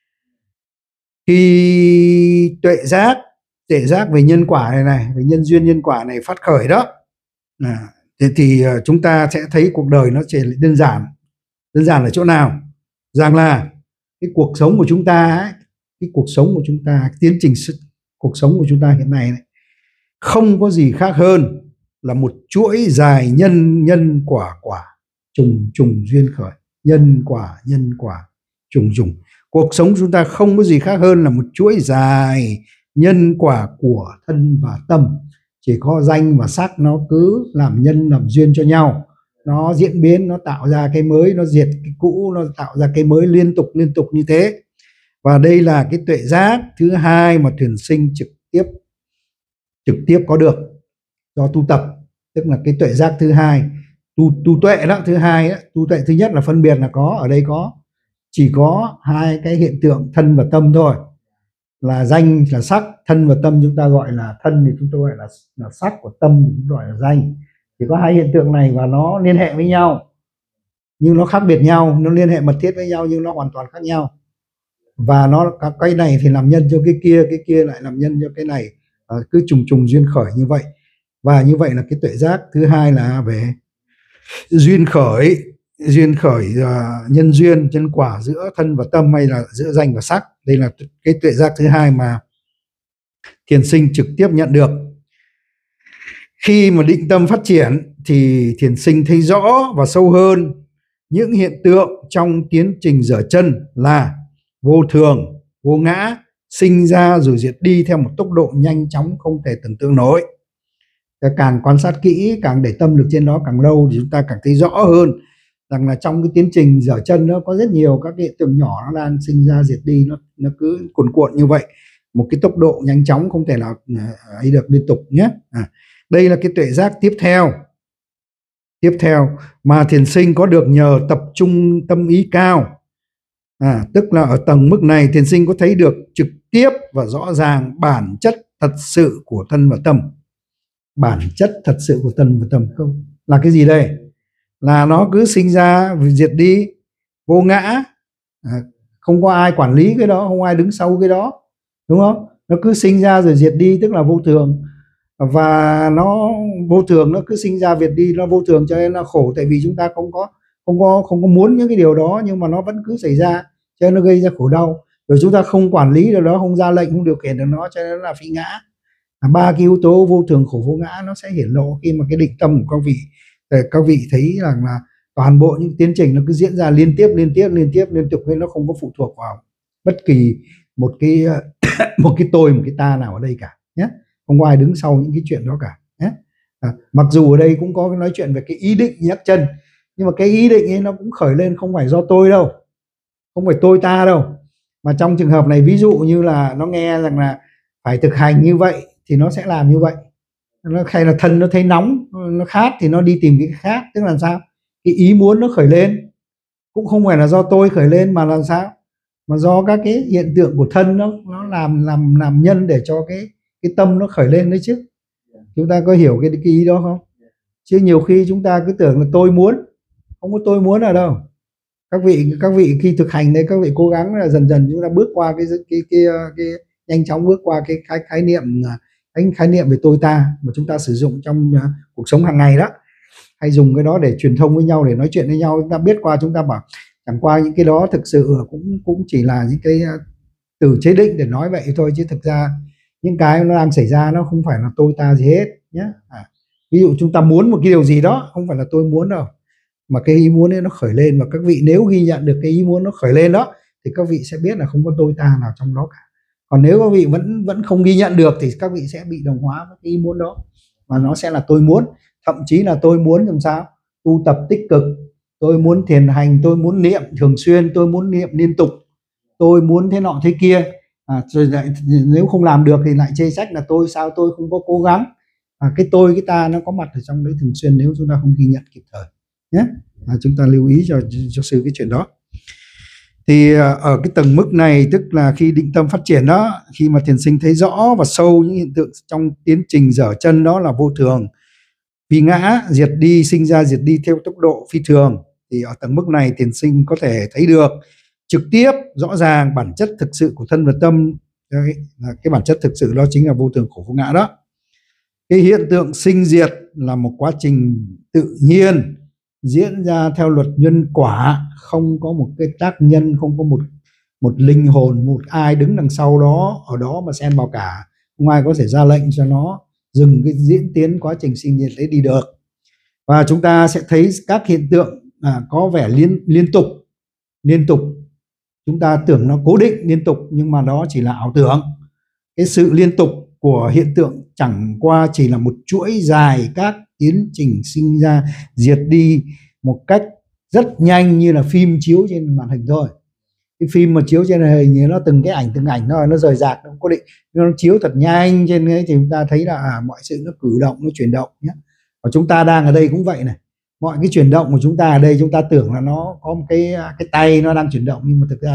Khi tuệ giác tuệ giác về nhân quả này này, về nhân duyên nhân quả này phát khởi đó, à, thì, thì chúng ta sẽ thấy cuộc đời nó trở nên đơn giản. Đơn giản ở chỗ nào? Rằng là cái cuộc sống của chúng ta ấy, cái cuộc sống của chúng ta, tiến trình cuộc sống của chúng ta hiện nay này, không có gì khác hơn là một chuỗi dài nhân nhân quả quả, trùng trùng duyên khởi, nhân quả nhân quả trùng trùng. Cuộc sống chúng ta không có gì khác hơn là một chuỗi dài nhân quả của thân và tâm. Chỉ có danh và sắc nó cứ làm nhân làm duyên cho nhau, nó diễn biến, nó tạo ra cái mới, nó diệt cái cũ, nó tạo ra cái mới liên tục liên tục như thế. Và đây là cái tuệ giác thứ hai mà thiền sinh trực tiếp trực tiếp có được do tu tập, tức là cái tuệ giác thứ hai, tu tu tuệ đó, thứ hai đó. Tu tuệ thứ nhất là phân biệt là có, ở đây có chỉ có hai cái hiện tượng thân và tâm thôi, là danh là sắc, thân và tâm chúng ta gọi là thân thì chúng ta gọi là, là sắc, của tâm thì chúng ta gọi là danh. Thì có hai hiện tượng này và nó liên hệ với nhau nhưng nó khác biệt nhau, nó liên hệ mật thiết với nhau nhưng nó hoàn toàn khác nhau. Và nó cái này thì làm nhân cho cái kia, cái kia lại làm nhân cho cái này, à, cứ trùng trùng duyên khởi như vậy. Và như vậy là cái tuệ giác thứ hai là về duyên khởi, duyên khởi uh, nhân duyên, nhân quả giữa thân và tâm hay là giữa danh và sắc. Đây là cái tuệ giác thứ hai mà thiền sinh trực tiếp nhận được. Khi mà định tâm phát triển thì thiền sinh thấy rõ và sâu hơn những hiện tượng trong tiến trình dở chân là vô thường, vô ngã, sinh ra rồi diệt đi theo một tốc độ nhanh chóng không thể tưởng tượng nổi. Càng quan sát kỹ, càng để tâm được trên đó càng lâu thì chúng ta càng thấy rõ hơn rằng là trong cái tiến trình dở chân nó có rất nhiều các hiện tượng nhỏ nó đang sinh ra diệt đi, nó nó cứ cuồn cuộn như vậy, một cái tốc độ nhanh chóng không thể nào ấy được liên tục nhé. À, đây là cái tuệ giác tiếp theo. Tiếp theo mà thiền sinh có được nhờ tập trung tâm ý cao. À, tức là ở tầng mức này thiền sinh có thấy được trực tiếp và rõ ràng bản chất thật sự của thân và tâm. Bản chất thật sự của thân và tâm không là cái gì đây? Là nó cứ sinh ra diệt đi, vô ngã, à, không có ai quản lý cái đó, không ai đứng sau cái đó, đúng không? Nó cứ sinh ra rồi diệt đi, tức là vô thường. Và nó vô thường, nó cứ sinh ra diệt đi, nó vô thường cho nên là khổ, tại vì chúng ta không có không có không có muốn những cái điều đó nhưng mà nó vẫn cứ xảy ra cho nên nó gây ra khổ đau. Rồi chúng ta không quản lý được nó, không ra lệnh, không điều khiển được nó cho nên là phi ngã. Ba cái yếu tố vô thường, khổ, vô ngã nó sẽ hiển lộ khi mà cái định tâm của các vị, để các vị thấy rằng là toàn bộ những tiến trình nó cứ diễn ra liên tiếp liên tiếp liên tiếp liên tục, nên nó không có phụ thuộc vào bất kỳ một cái một cái tôi, một cái ta nào ở đây cả nhé. Không có ai đứng sau những cái chuyện đó cả nhé. À, mặc dù ở đây cũng có nói chuyện về cái ý định nhắc chân, nhưng mà cái ý định ấy nó cũng khởi lên không phải do tôi đâu, không phải tôi ta đâu, mà trong trường hợp này ví dụ như là nó nghe rằng là phải thực hành như vậy thì nó sẽ làm như vậy. Nó hay là thân nó thấy nóng, nó khát thì nó đi tìm cái khác, tức là sao? Cái ý muốn nó khởi lên cũng không phải là do tôi khởi lên, mà là sao? Mà do các cái hiện tượng của thân nó nó làm làm làm nhân để cho cái cái tâm nó khởi lên đấy chứ. Chúng ta có hiểu cái, cái ý đó không? Chứ nhiều khi chúng ta cứ tưởng là tôi muốn, không có tôi muốn ở đâu. Các vị các vị khi thực hành đấy, các vị cố gắng là dần dần chúng ta bước qua cái cái cái, cái, cái nhanh chóng bước qua cái khái, khái niệm cái khái niệm về tôi ta mà chúng ta sử dụng trong uh, cuộc sống hàng ngày đó, hay dùng cái đó để truyền thông với nhau, để nói chuyện với nhau. Chúng ta biết qua, chúng ta bảo chẳng qua những cái đó thực sự cũng cũng chỉ là những cái uh, từ chế định để nói vậy thôi, chứ thực ra những cái nó đang xảy ra nó không phải là tôi ta gì hết nhé. À, ví dụ chúng ta muốn một cái điều gì đó, không phải là tôi muốn đâu, mà cái ý muốn ấy nó khởi lên, và các vị nếu ghi nhận được cái ý muốn nó khởi lên đó thì các vị sẽ biết là không có tôi ta nào trong đó cả. Còn nếu các vị vẫn vẫn không ghi nhận được thì các vị sẽ bị đồng hóa với cái ý muốn đó, và nó sẽ là tôi muốn. Thậm chí là tôi muốn làm sao tu tập tích cực, tôi muốn thiền hành, tôi muốn niệm thường xuyên, tôi muốn niệm liên tục, tôi muốn thế nọ thế kia. À, rồi lại, nếu không làm được thì lại chê trách là tôi sao tôi không có cố gắng. À, cái tôi cái ta nó có mặt ở trong đấy thường xuyên nếu chúng ta không ghi nhận kịp thời nhé. À, chúng ta lưu ý cho cho sư cái chuyện đó. Thì ở cái tầng mức này, tức là khi định tâm phát triển đó, khi mà thiền sinh thấy rõ và sâu những hiện tượng trong tiến trình dở chân đó là vô thường, vì ngã, diệt đi, sinh ra diệt đi theo tốc độ phi thường, thì ở tầng mức này thiền sinh có thể thấy được trực tiếp rõ ràng bản chất thực sự của thân và tâm. Đấy, cái bản chất thực sự đó chính là vô thường, khổ, vô ngã đó. Cái hiện tượng sinh diệt là một quá trình tự nhiên diễn ra theo luật nhân quả, không có một cái tác nhân, không có một một linh hồn, một ai đứng đằng sau đó ở đó mà xen vào cả, không ai có thể ra lệnh cho nó dừng cái diễn tiến quá trình sinh diệt đấy đi được. Và chúng ta sẽ thấy các hiện tượng à, có vẻ liên liên tục liên tục chúng ta tưởng nó cố định liên tục, nhưng mà đó chỉ là ảo tưởng. Cái sự liên tục của hiện tượng chẳng qua chỉ là một chuỗi dài các tiến trình sinh ra diệt đi một cách rất nhanh, như là phim chiếu trên màn hình thôi. Cái phim mà chiếu trên màn hình thì nó từng cái ảnh từng ảnh thôi, nó rời rạc, nó không cố định, nó chiếu thật nhanh trên đấy thì chúng ta thấy là à, mọi sự nó cử động, nó chuyển động nhé. Và chúng ta đang ở đây cũng vậy này, mọi cái chuyển động của chúng ta ở đây chúng ta tưởng là nó có một cái cái tay nó đang chuyển động, nhưng mà thực ra là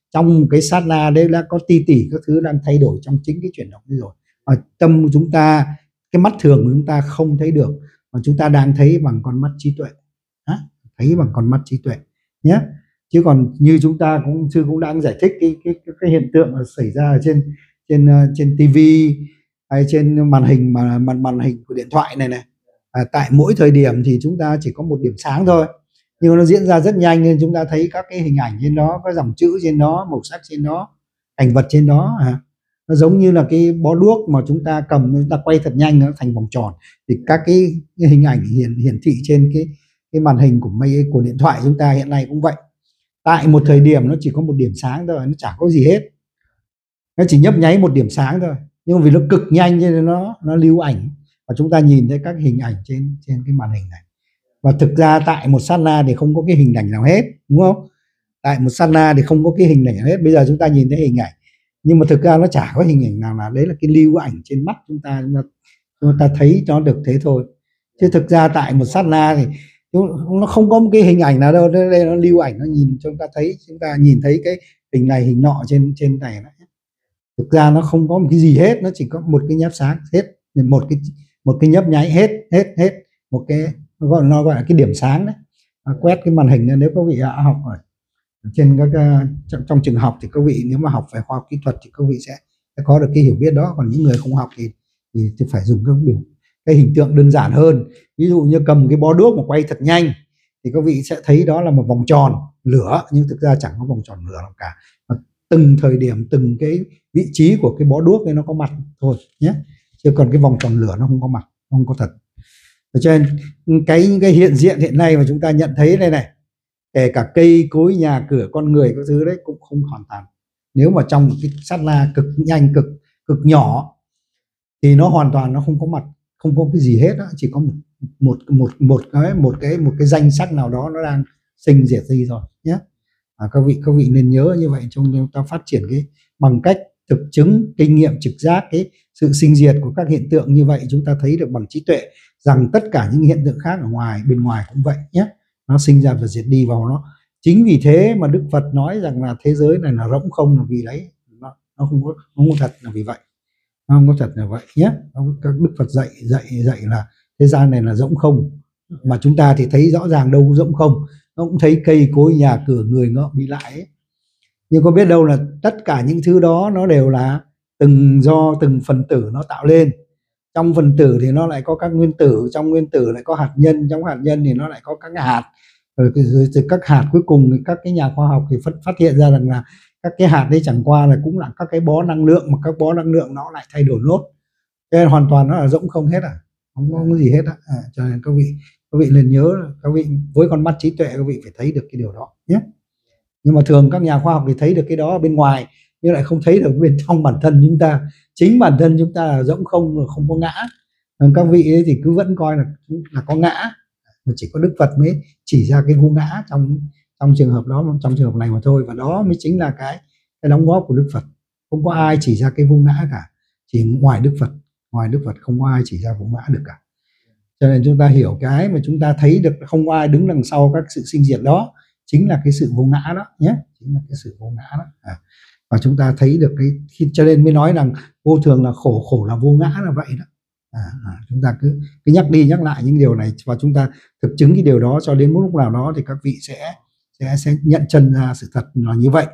trong cái sát na đấy đã có ti tỷ các thứ đang thay đổi trong chính cái chuyển động đấy rồi. Và tâm của chúng ta, cái mắt thường của chúng ta không thấy được, mà chúng ta đang thấy bằng con mắt trí tuệ, à, thấy bằng con mắt trí tuệ nhé. Chứ còn như chúng ta cũng sư cũng đang giải thích cái cái cái, cái hiện tượng là xảy ra trên trên trên tivi hay trên màn hình mà màn màn hình của điện thoại này này, à, tại mỗi thời điểm thì chúng ta chỉ có một điểm sáng thôi, nhưng nó diễn ra rất nhanh nên chúng ta thấy các cái hình ảnh trên đó, có dòng chữ trên đó, màu sắc trên đó, cảnh vật trên đó, à, nó giống như là cái bó đuốc mà chúng ta cầm, chúng ta quay thật nhanh nó thành vòng tròn, thì các cái, cái hình ảnh hiển hiển thị trên cái cái màn hình của mây của điện thoại chúng ta hiện nay cũng vậy. Tại một thời điểm nó chỉ có một điểm sáng thôi, nó chả có gì hết, nó chỉ nhấp nháy một điểm sáng thôi, nhưng vì nó cực nhanh nên nó nó lưu ảnh và chúng ta nhìn thấy các hình ảnh trên trên cái màn hình này. Và thực ra tại một sát na thì không có cái hình ảnh nào hết, đúng không? Tại một sát na thì không có cái hình ảnh nào hết. Bây giờ chúng ta nhìn thấy hình ảnh, nhưng mà thực ra nó chả có hình ảnh nào, là đấy là cái lưu ảnh trên mắt chúng ta, chúng ta, chúng ta thấy nó được thế thôi. Chứ thực ra tại một sát na thì nó không có một cái hình ảnh nào đâu, đây nó lưu ảnh, nó nhìn chúng ta thấy, chúng ta nhìn thấy cái hình này hình nọ trên trên này. Thực ra nó không có một cái gì hết, nó chỉ có một cái nhấp sáng hết, một cái một cái nhấp nháy hết hết hết một cái, nó gọi, nó gọi là cái điểm sáng đấy. À, quét cái màn hình này, nếu các vị đã học ở trên các trong, trong trường học thì các vị nếu mà học về khoa học kỹ thuật thì các vị sẽ, sẽ có được cái hiểu biết đó. Còn những người không học thì thì, thì phải dùng các biểu cái hình tượng đơn giản hơn. Ví dụ như cầm cái bó đuốc mà quay thật nhanh thì các vị sẽ thấy đó là một vòng tròn lửa, nhưng thực ra chẳng có vòng tròn lửa nào cả. Và từng thời điểm, từng cái vị trí của cái bó đuốc ấy nó có mặt thôi nhé, chứ còn cái vòng tròn lửa nó không có mặt, không có thật. Cho nên cái cái hiện diện hiện nay mà chúng ta nhận thấy đây này, kể cả cây cối, nhà cửa, con người, các thứ đấy cũng không hoàn toàn. Nếu mà trong một cái sát na cực nhanh, cực cực nhỏ thì nó hoàn toàn nó không có mặt, không có cái gì hết đó, chỉ có một một một một cái một cái một cái danh sắc nào đó nó đang sinh diệt đi rồi nhé. À, các vị các vị nên nhớ như vậy, trong chúng ta phát triển cái bằng cách thực chứng, kinh nghiệm, trực giác cái sự sinh diệt của các hiện tượng như vậy, chúng ta thấy được bằng trí tuệ rằng tất cả những hiện tượng khác ở ngoài, bên ngoài cũng vậy nhé, nó sinh ra và diệt đi vào nó. Chính vì thế mà Đức Phật nói rằng là thế giới này là rỗng không, là vì đấy nó, nó không có không có thật, là vì vậy nó không có thật là vậy nhé. Các Đức Phật dạy dạy dạy là thế gian này là rỗng không, mà chúng ta thì thấy rõ ràng đâu rỗng không, nó cũng thấy cây cối, nhà cửa, người ngợm đi lại ấy. Nhưng có biết đâu là tất cả những thứ đó nó đều là từng do từng phần tử nó tạo lên. Trong phần tử thì nó lại có các nguyên tử, trong nguyên tử lại có hạt nhân, trong hạt nhân thì nó lại có các hạt, rồi từ các hạt cuối cùng thì các cái nhà khoa học thì phát, phát hiện ra rằng là các cái hạt đấy chẳng qua là cũng là các cái bó năng lượng, mà các bó năng lượng nó lại thay đổi nốt, cho nên hoàn toàn nó là rỗng không hết, à không có gì hết á. À, cho nên các vị các vị nên nhớ, các vị với con mắt trí tuệ các vị phải thấy được cái điều đó nhé. Nhưng mà thường các nhà khoa học thì thấy được cái đó ở bên ngoài, nhưng lại không thấy được bên trong bản thân chúng ta. Chính bản thân chúng ta là rỗng không, là không có ngã. Các vị ấy thì cứ vẫn coi là là có ngã, mà chỉ có Đức Phật mới chỉ ra cái vô ngã trong trong trường hợp đó, trong trường hợp này mà thôi. Và đó mới chính là cái cái đóng góp của Đức Phật. Không có ai chỉ ra cái vô ngã cả, chỉ ngoài Đức Phật, ngoài Đức Phật không có ai chỉ ra vô ngã được cả. Cho nên chúng ta hiểu cái mà chúng ta thấy được, không có ai đứng đằng sau các sự sinh diệt đó, chính là cái sự vô ngã đó nhé, chính là cái sự vô ngã đó. À, và chúng ta thấy được cái, cho nên mới nói rằng vô thường là khổ, khổ là vô ngã, là vậy đó. À, à, chúng ta cứ cứ nhắc đi nhắc lại những điều này và chúng ta thực chứng cái điều đó, cho đến một lúc nào đó thì các vị sẽ sẽ sẽ nhận chân ra sự thật là như vậy.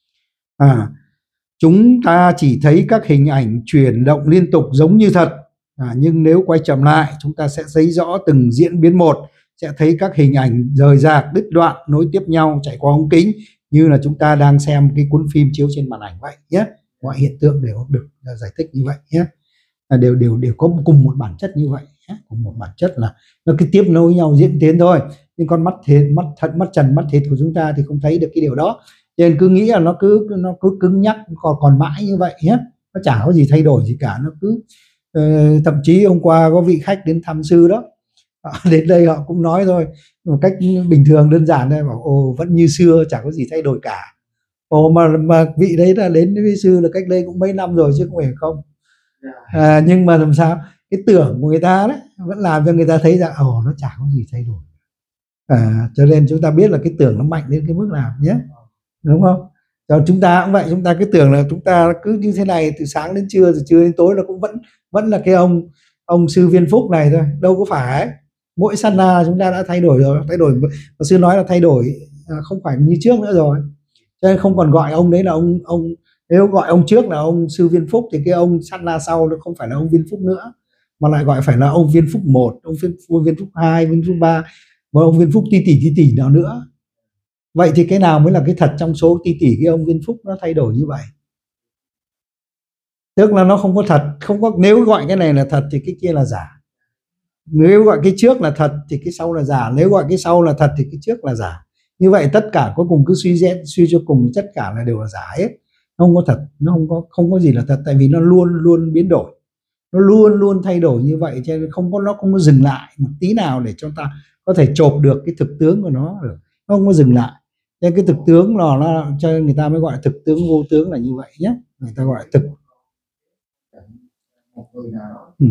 À, chúng ta chỉ thấy các hình ảnh chuyển động liên tục giống như thật, à, nhưng nếu quay chậm lại chúng ta sẽ thấy rõ từng diễn biến một, sẽ thấy các hình ảnh rời rạc, đứt đoạn, nối tiếp nhau, chạy qua ống kính, như là chúng ta đang xem cái cuốn phim chiếu trên màn ảnh vậy nhé. Mọi hiện tượng đều được giải thích như vậy nhé, à, đều đều đều có cùng một bản chất như vậy nhé. Cùng một bản chất là nó cứ tiếp nối nhau diễn tiến thôi, nhưng con mắt thế mắt thật mắt trần mắt thịt của chúng ta thì không thấy được cái điều đó, nên cứ nghĩ là nó cứ nó cứ cứng nhắc còn còn mãi như vậy nhé, nó chả có gì thay đổi gì cả, nó cứ uh, thậm chí hôm qua có vị khách đến thăm sư đó, đến đây họ cũng nói thôi một cách bình thường đơn giản thôi, bảo ồ vẫn như xưa, chả có gì thay đổi cả. Ồ mà mà vị đấy là đến với sư là cách đây cũng mấy năm rồi chứ không phải không. À, nhưng mà làm sao cái tưởng của người ta đấy vẫn làm cho người ta thấy rằng ồ nó chả có gì thay đổi. À, cho nên chúng ta biết là cái tưởng nó mạnh đến cái mức nào nhé, đúng không? Rồi chúng ta cũng vậy, chúng ta cứ tưởng là chúng ta cứ như thế này từ sáng đến trưa, từ trưa đến tối là cũng vẫn vẫn là cái ông ông sư Viên Phúc này thôi, đâu có phải. Mỗi sát na chúng ta đã thay đổi rồi, thay đổi. Và sư nói là thay đổi, không phải như trước nữa rồi, cho nên không còn gọi ông đấy là ông ông nếu gọi ông trước là ông sư Viên Phúc thì cái ông sát na sau nó không phải là ông Viên Phúc nữa, mà lại gọi phải là ông Viên Phúc một, ông Viên, Viên Phúc hai, Viên Phúc ba, và ông Viên Phúc ti tỷ ti tỷ nào nữa. Vậy thì cái nào mới là cái thật trong số ti tỷ cái ông Viên Phúc nó thay đổi như vậy? Tức là nó không có thật, không có. Nếu gọi cái này là thật thì cái kia là giả, nếu gọi cái trước là thật thì cái sau là giả, nếu gọi cái sau là thật thì cái trước là giả. Như vậy tất cả cuối cùng cứ suy xét, suy cho cùng tất cả là đều là giả hết, nó không có thật, nó không có không có gì là thật, tại vì nó luôn luôn biến đổi, nó luôn luôn thay đổi như vậy, cho nên không có nó không có dừng lại một tí nào để cho ta có thể chộp được cái thực tướng của nó được, nó không có dừng lại. Nên cái thực tướng là nó, cho nên người ta mới gọi là thực tướng vô tướng là như vậy nhé, người ta gọi là thực. Ừ.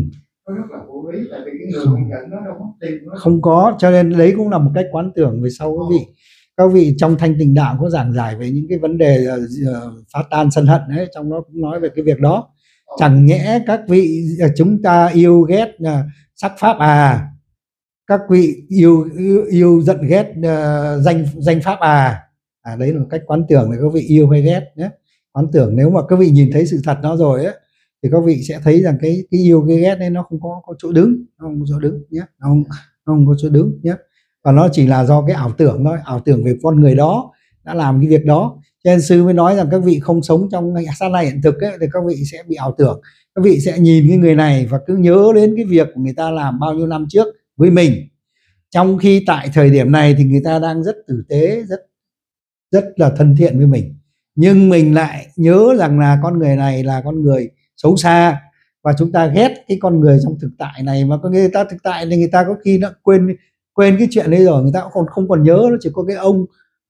Không, không có, cho nên đấy cũng là một cách quán tưởng về sau các vị. Các vị trong Thanh Tịnh Đạo có giảng giải về những cái vấn đề uh, phá tan sân hận đấy, trong đó cũng nói về cái việc đó. Chẳng nhẽ các vị uh, chúng ta yêu ghét uh, sắc pháp à, các vị yêu yêu, yêu giận ghét uh, danh danh pháp à. À đấy là một cách quán tưởng để các vị yêu hay ghét nhé. Quán tưởng nếu mà các vị nhìn thấy sự thật nó rồi ấy, thì các vị sẽ thấy rằng cái cái yêu cái ghét này nó không có có chỗ đứng, nó không có chỗ đứng nhé, nó không, nó không có chỗ đứng nhé, và nó chỉ là do cái ảo tưởng thôi, ảo tưởng về con người đó đã làm cái việc đó. Cho nên sư mới nói rằng các vị không sống trong sát na hiện thực ấy, thì các vị sẽ bị ảo tưởng, các vị sẽ nhìn cái người này và cứ nhớ đến cái việc của người ta làm bao nhiêu năm trước với mình, trong khi tại thời điểm này thì người ta đang rất tử tế, rất rất là thân thiện với mình, nhưng mình lại nhớ rằng là con người này là con người xấu xa, và chúng ta ghét cái con người trong thực tại này, mà có người ta thực tại thì người ta có khi nó quên quên cái chuyện đấy rồi, người ta cũng còn không còn nhớ, nó chỉ có cái ông,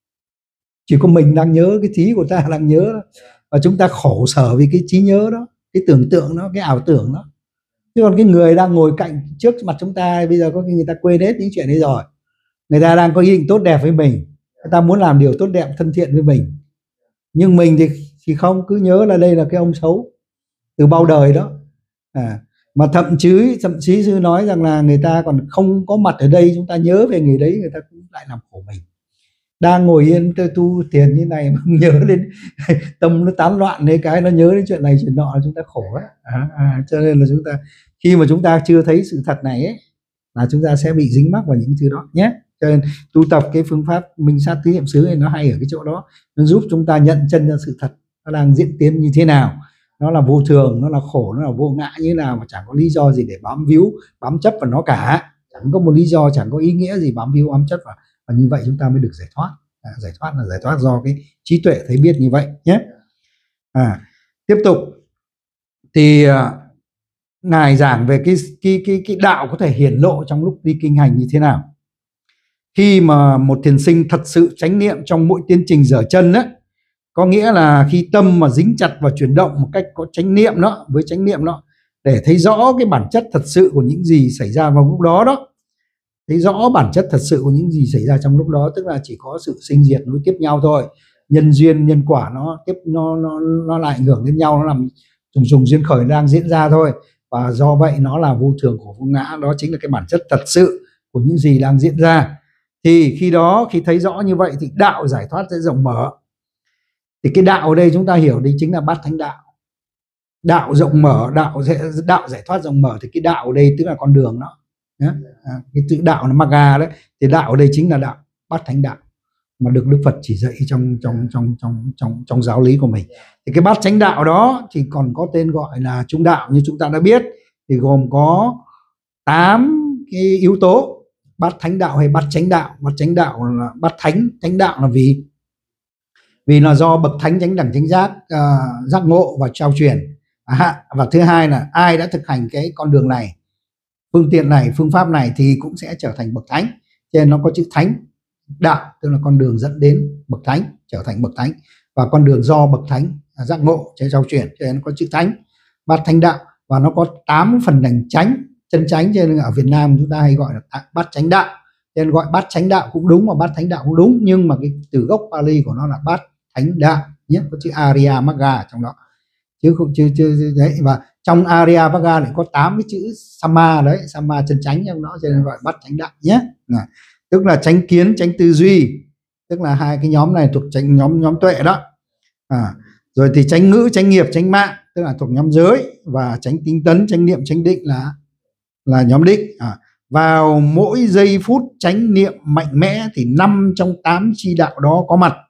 chỉ có mình đang nhớ, cái trí của ta đang nhớ đó. Và chúng ta khổ sở vì cái trí nhớ đó, cái tưởng tượng đó, cái ảo tưởng đó. Chứ còn cái người đang ngồi cạnh trước mặt chúng ta bây giờ có khi người ta quên hết những chuyện đấy rồi, người ta đang có ý định tốt đẹp với mình, người ta muốn làm điều tốt đẹp thân thiện với mình, nhưng mình thì thì không, cứ nhớ là đây là cái ông xấu từ bao đời đó. À, mà thậm chí thậm chí sư nói rằng là người ta còn không có mặt ở đây, chúng ta nhớ về người đấy, người ta cũng lại làm khổ mình. Đang ngồi yên tu tiền như này mà nhớ đến tâm nó tán loạn đấy, cái nó nhớ đến chuyện này chuyện nọ là chúng ta khổ ấy. À, à, cho nên là chúng ta khi mà chúng ta chưa thấy sự thật này ấy, là chúng ta sẽ bị dính mắc vào những thứ đó nhé. Cho nên tu tập cái phương pháp minh sát tứ niệm xứ này nó hay ở cái chỗ đó, nó giúp chúng ta nhận chân ra sự thật nó đang diễn tiến như thế nào, nó là vô thường, nó là khổ, nó là vô ngã như thế nào, mà chẳng có lý do gì để bám víu bám chấp vào nó cả, chẳng có một lý do, chẳng có ý nghĩa gì bám víu bám chấp vào, và như vậy chúng ta mới được giải thoát. À, giải thoát là giải thoát do cái trí tuệ thấy biết như vậy nhé. À, tiếp tục thì uh, ngài giảng về cái cái cái cái đạo có thể hiển lộ trong lúc đi kinh hành như thế nào. Khi mà một thiền sinh thật sự chánh niệm trong mỗi tiến trình dở chân ấy, có nghĩa là khi tâm mà dính chặt và chuyển động một cách có chánh niệm đó, với chánh niệm đó, để thấy rõ cái bản chất thật sự của những gì xảy ra vào lúc đó đó, thấy rõ bản chất thật sự của những gì xảy ra trong lúc đó, tức là chỉ có sự sinh diệt nối tiếp nhau thôi, nhân duyên nhân quả nó tiếp nó nó nó lại ảnh hưởng đến nhau, nó làm trùng trùng duyên khởi đang diễn ra thôi, và do vậy nó là vô thường của vô ngã, đó chính là cái bản chất thật sự của những gì đang diễn ra. Thì khi đó, khi thấy rõ như vậy thì đạo giải thoát sẽ rộng mở. Thì cái đạo ở đây chúng ta hiểu đây chính là bát thánh đạo. Đạo rộng mở, đạo đạo giải thoát rộng mở, thì cái đạo ở đây tức là con đường đó. À, cái chữ đạo là Magga đấy, thì đạo ở đây chính là đạo bát thánh đạo mà được Đức Phật chỉ dạy trong trong trong trong trong trong giáo lý của mình. Thì cái bát chánh đạo đó thì còn có tên gọi là trung đạo, như chúng ta đã biết, thì gồm có tám cái yếu tố. Bát thánh đạo hay bát chánh đạo, bát chánh đạo là bát thánh, chánh đạo là vì vì là do bậc thánh chánh đẳng chánh giác uh, giác ngộ và trao truyền. À, và thứ hai là ai đã thực hành cái con đường này, phương tiện này, phương pháp này thì cũng sẽ trở thành bậc thánh. Cho nên nó có chữ thánh đạo, tức là con đường dẫn đến bậc thánh, trở thành bậc thánh, và con đường do bậc thánh giác ngộ trao truyền, cho nên nó có chữ thánh, bát thánh đạo, và nó có tám phần đẳng chánh, chân chánh, cho nên ở Việt Nam chúng ta hay gọi là bát chánh đạo. Cho nên gọi bát chánh đạo cũng đúng và bát thánh đạo cũng đúng, nhưng mà cái từ gốc Pali của nó là bát thánh đạo. nhé, có chữ Arya Magga ở trong đó chứ không chứ, chứ đấy. Và trong Arya Magga lại có tám cái chữ Sama đấy, Sama chân chánh trong đó, cho nên gọi bát chánh đạo nhé. À, tức là chánh kiến, chánh tư duy, tức là hai cái nhóm này thuộc chánh nhóm nhóm tuệ đó. À, rồi thì chánh ngữ, chánh nghiệp, chánh mạng tức là thuộc nhóm giới, và chánh tinh tấn, chánh niệm, chánh định là là nhóm định. À, vào mỗi giây phút chánh niệm mạnh mẽ thì năm trong tám chi đạo đó có mặt,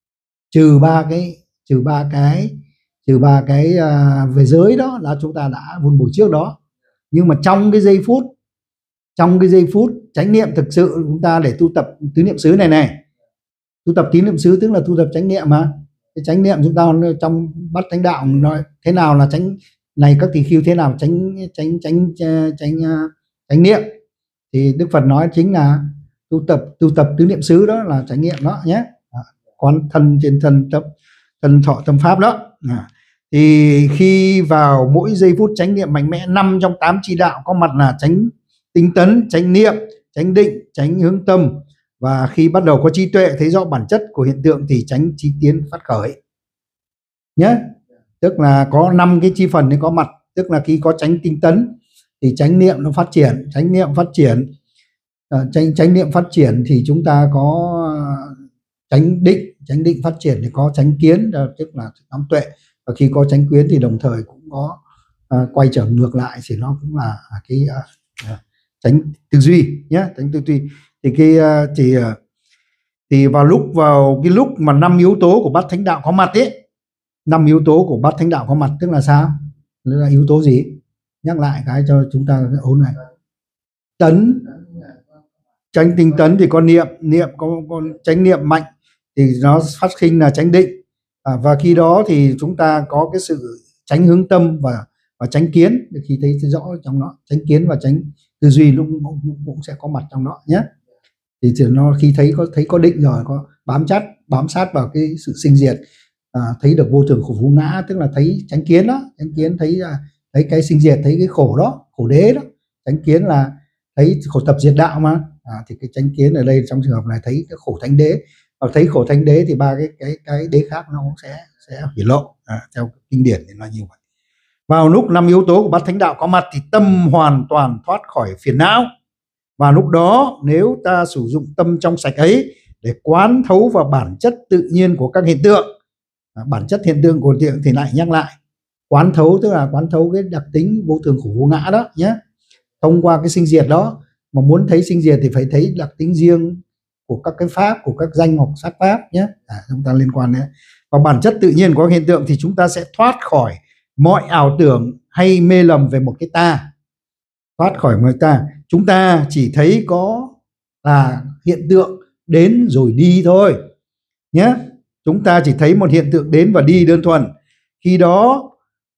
trừ ba cái trừ ba cái trừ ba cái à, về giới đó là chúng ta đã vun bồi trước đó. Nhưng mà trong cái giây phút trong cái giây phút chánh niệm thực sự, chúng ta để tu tập tứ niệm xứ này này, tu tập tứ niệm xứ tức là tu tập chánh niệm mà. Cái chánh niệm chúng ta trong bát chánh đạo nói thế nào là chánh này, các tỳ khưu thế nào chánh chánh chánh chánh chánh niệm, thì Đức Phật nói chính là tu tập tu tập tứ niệm xứ, đó là chánh niệm đó nhé. Quán thân trên thân tâm thân thọ tâm pháp đó. À, thì khi vào mỗi giây phút chánh niệm mạnh mẽ, năm trong tám chi đạo có mặt là chánh tinh tấn, chánh niệm, chánh định, chánh hướng tâm. Và khi bắt đầu có trí tuệ thấy rõ bản chất của hiện tượng thì chánh trí tiến phát khởi nhé. Tức là có năm cái chi phần này có mặt, tức là khi có chánh tinh tấn thì chánh niệm nó phát triển, chánh niệm phát triển à, chánh chánh niệm phát triển thì chúng ta có chánh định, chánh định phát triển thì có chánh kiến, tức là nhóm tuệ. Và khi có chánh kiến thì đồng thời cũng có à, quay trở ngược lại thì nó cũng là cái à, chánh tư duy nhé, chánh tư duy. Thì cái thì thì vào lúc vào cái lúc mà năm yếu tố của bát thánh đạo có mặt ấy, năm yếu tố của bát thánh đạo có mặt tức là sao? Là yếu tố gì? Nhắc lại cái cho chúng ta ôn này. Tấn, chánh tinh tấn thì có niệm, niệm có, có chánh niệm mạnh thì nó phát sinh là chánh định. À, và khi đó thì chúng ta có cái sự chánh hướng tâm và và chánh kiến, khi thấy rõ trong đó, chánh kiến và chánh tư duy lúc cũng, cũng sẽ có mặt trong đó nhé. Thì nó khi thấy có thấy có định rồi, có bám chặt bám sát vào cái sự sinh diệt, à, thấy được vô thường khổ vô ngã, tức là thấy chánh kiến đó, chánh kiến thấy thấy cái sinh diệt, thấy cái khổ đó, khổ đế đó. Chánh kiến là thấy khổ tập diệt đạo mà, à, thì cái chánh kiến ở đây trong trường hợp này thấy cái khổ thánh đế, và thấy khổ thánh đế thì ba cái cái cái đế khác nó cũng sẽ sẽ hiển lộ, à, theo kinh điển thì nói như vậy. Vào lúc năm yếu tố của bát thánh đạo có mặt thì tâm hoàn toàn thoát khỏi phiền não. Và lúc đó nếu ta sử dụng tâm trong sạch ấy để quán thấu vào bản chất tự nhiên của các hiện tượng, à, bản chất hiện tượng của hiện tượng thì lại nhắc lại quán thấu, tức là quán thấu cái đặc tính vô thường khổ vô ngã đó nhé. Thông qua cái sinh diệt đó, mà muốn thấy sinh diệt thì phải thấy đặc tính riêng của các cái pháp, của các danh hoặc sắc pháp nhé, à, chúng ta liên quan đến và bản chất tự nhiên của hiện tượng thì chúng ta sẽ thoát khỏi mọi ảo tưởng hay mê lầm về một cái ta, thoát khỏi mọi ta. Chúng ta chỉ thấy có là hiện tượng đến rồi đi thôi nhé. Chúng ta chỉ thấy một hiện tượng đến và đi đơn thuần. Khi đó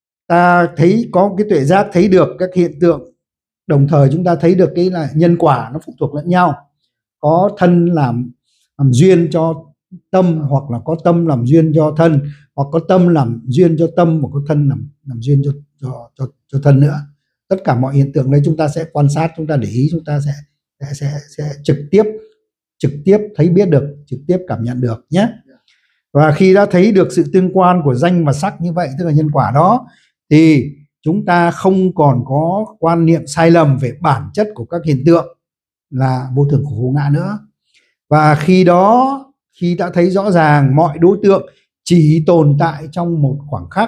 ta thấy có cái tuệ giác thấy được các hiện tượng, đồng thời chúng ta thấy được cái là nhân quả nó phụ thuộc lẫn nhau. Có thân làm, làm duyên cho tâm, hoặc là có tâm làm duyên cho thân, hoặc có tâm làm duyên cho tâm, hoặc có thân làm, làm duyên cho, cho, cho, cho thân nữa. Tất cả mọi hiện tượng đấy chúng ta sẽ quan sát, chúng ta để ý, chúng ta sẽ sẽ sẽ, sẽ trực tiếp trực tiếp thấy biết được, trực tiếp cảm nhận được nhé. Và khi đã thấy được sự tương quan của danh và sắc như vậy, tức là nhân quả đó, thì chúng ta không còn có quan niệm sai lầm về bản chất của các hiện tượng là vô thường khổ vô ngã nữa. Và khi đó, khi đã thấy rõ ràng mọi đối tượng chỉ tồn tại trong một khoảng khắc,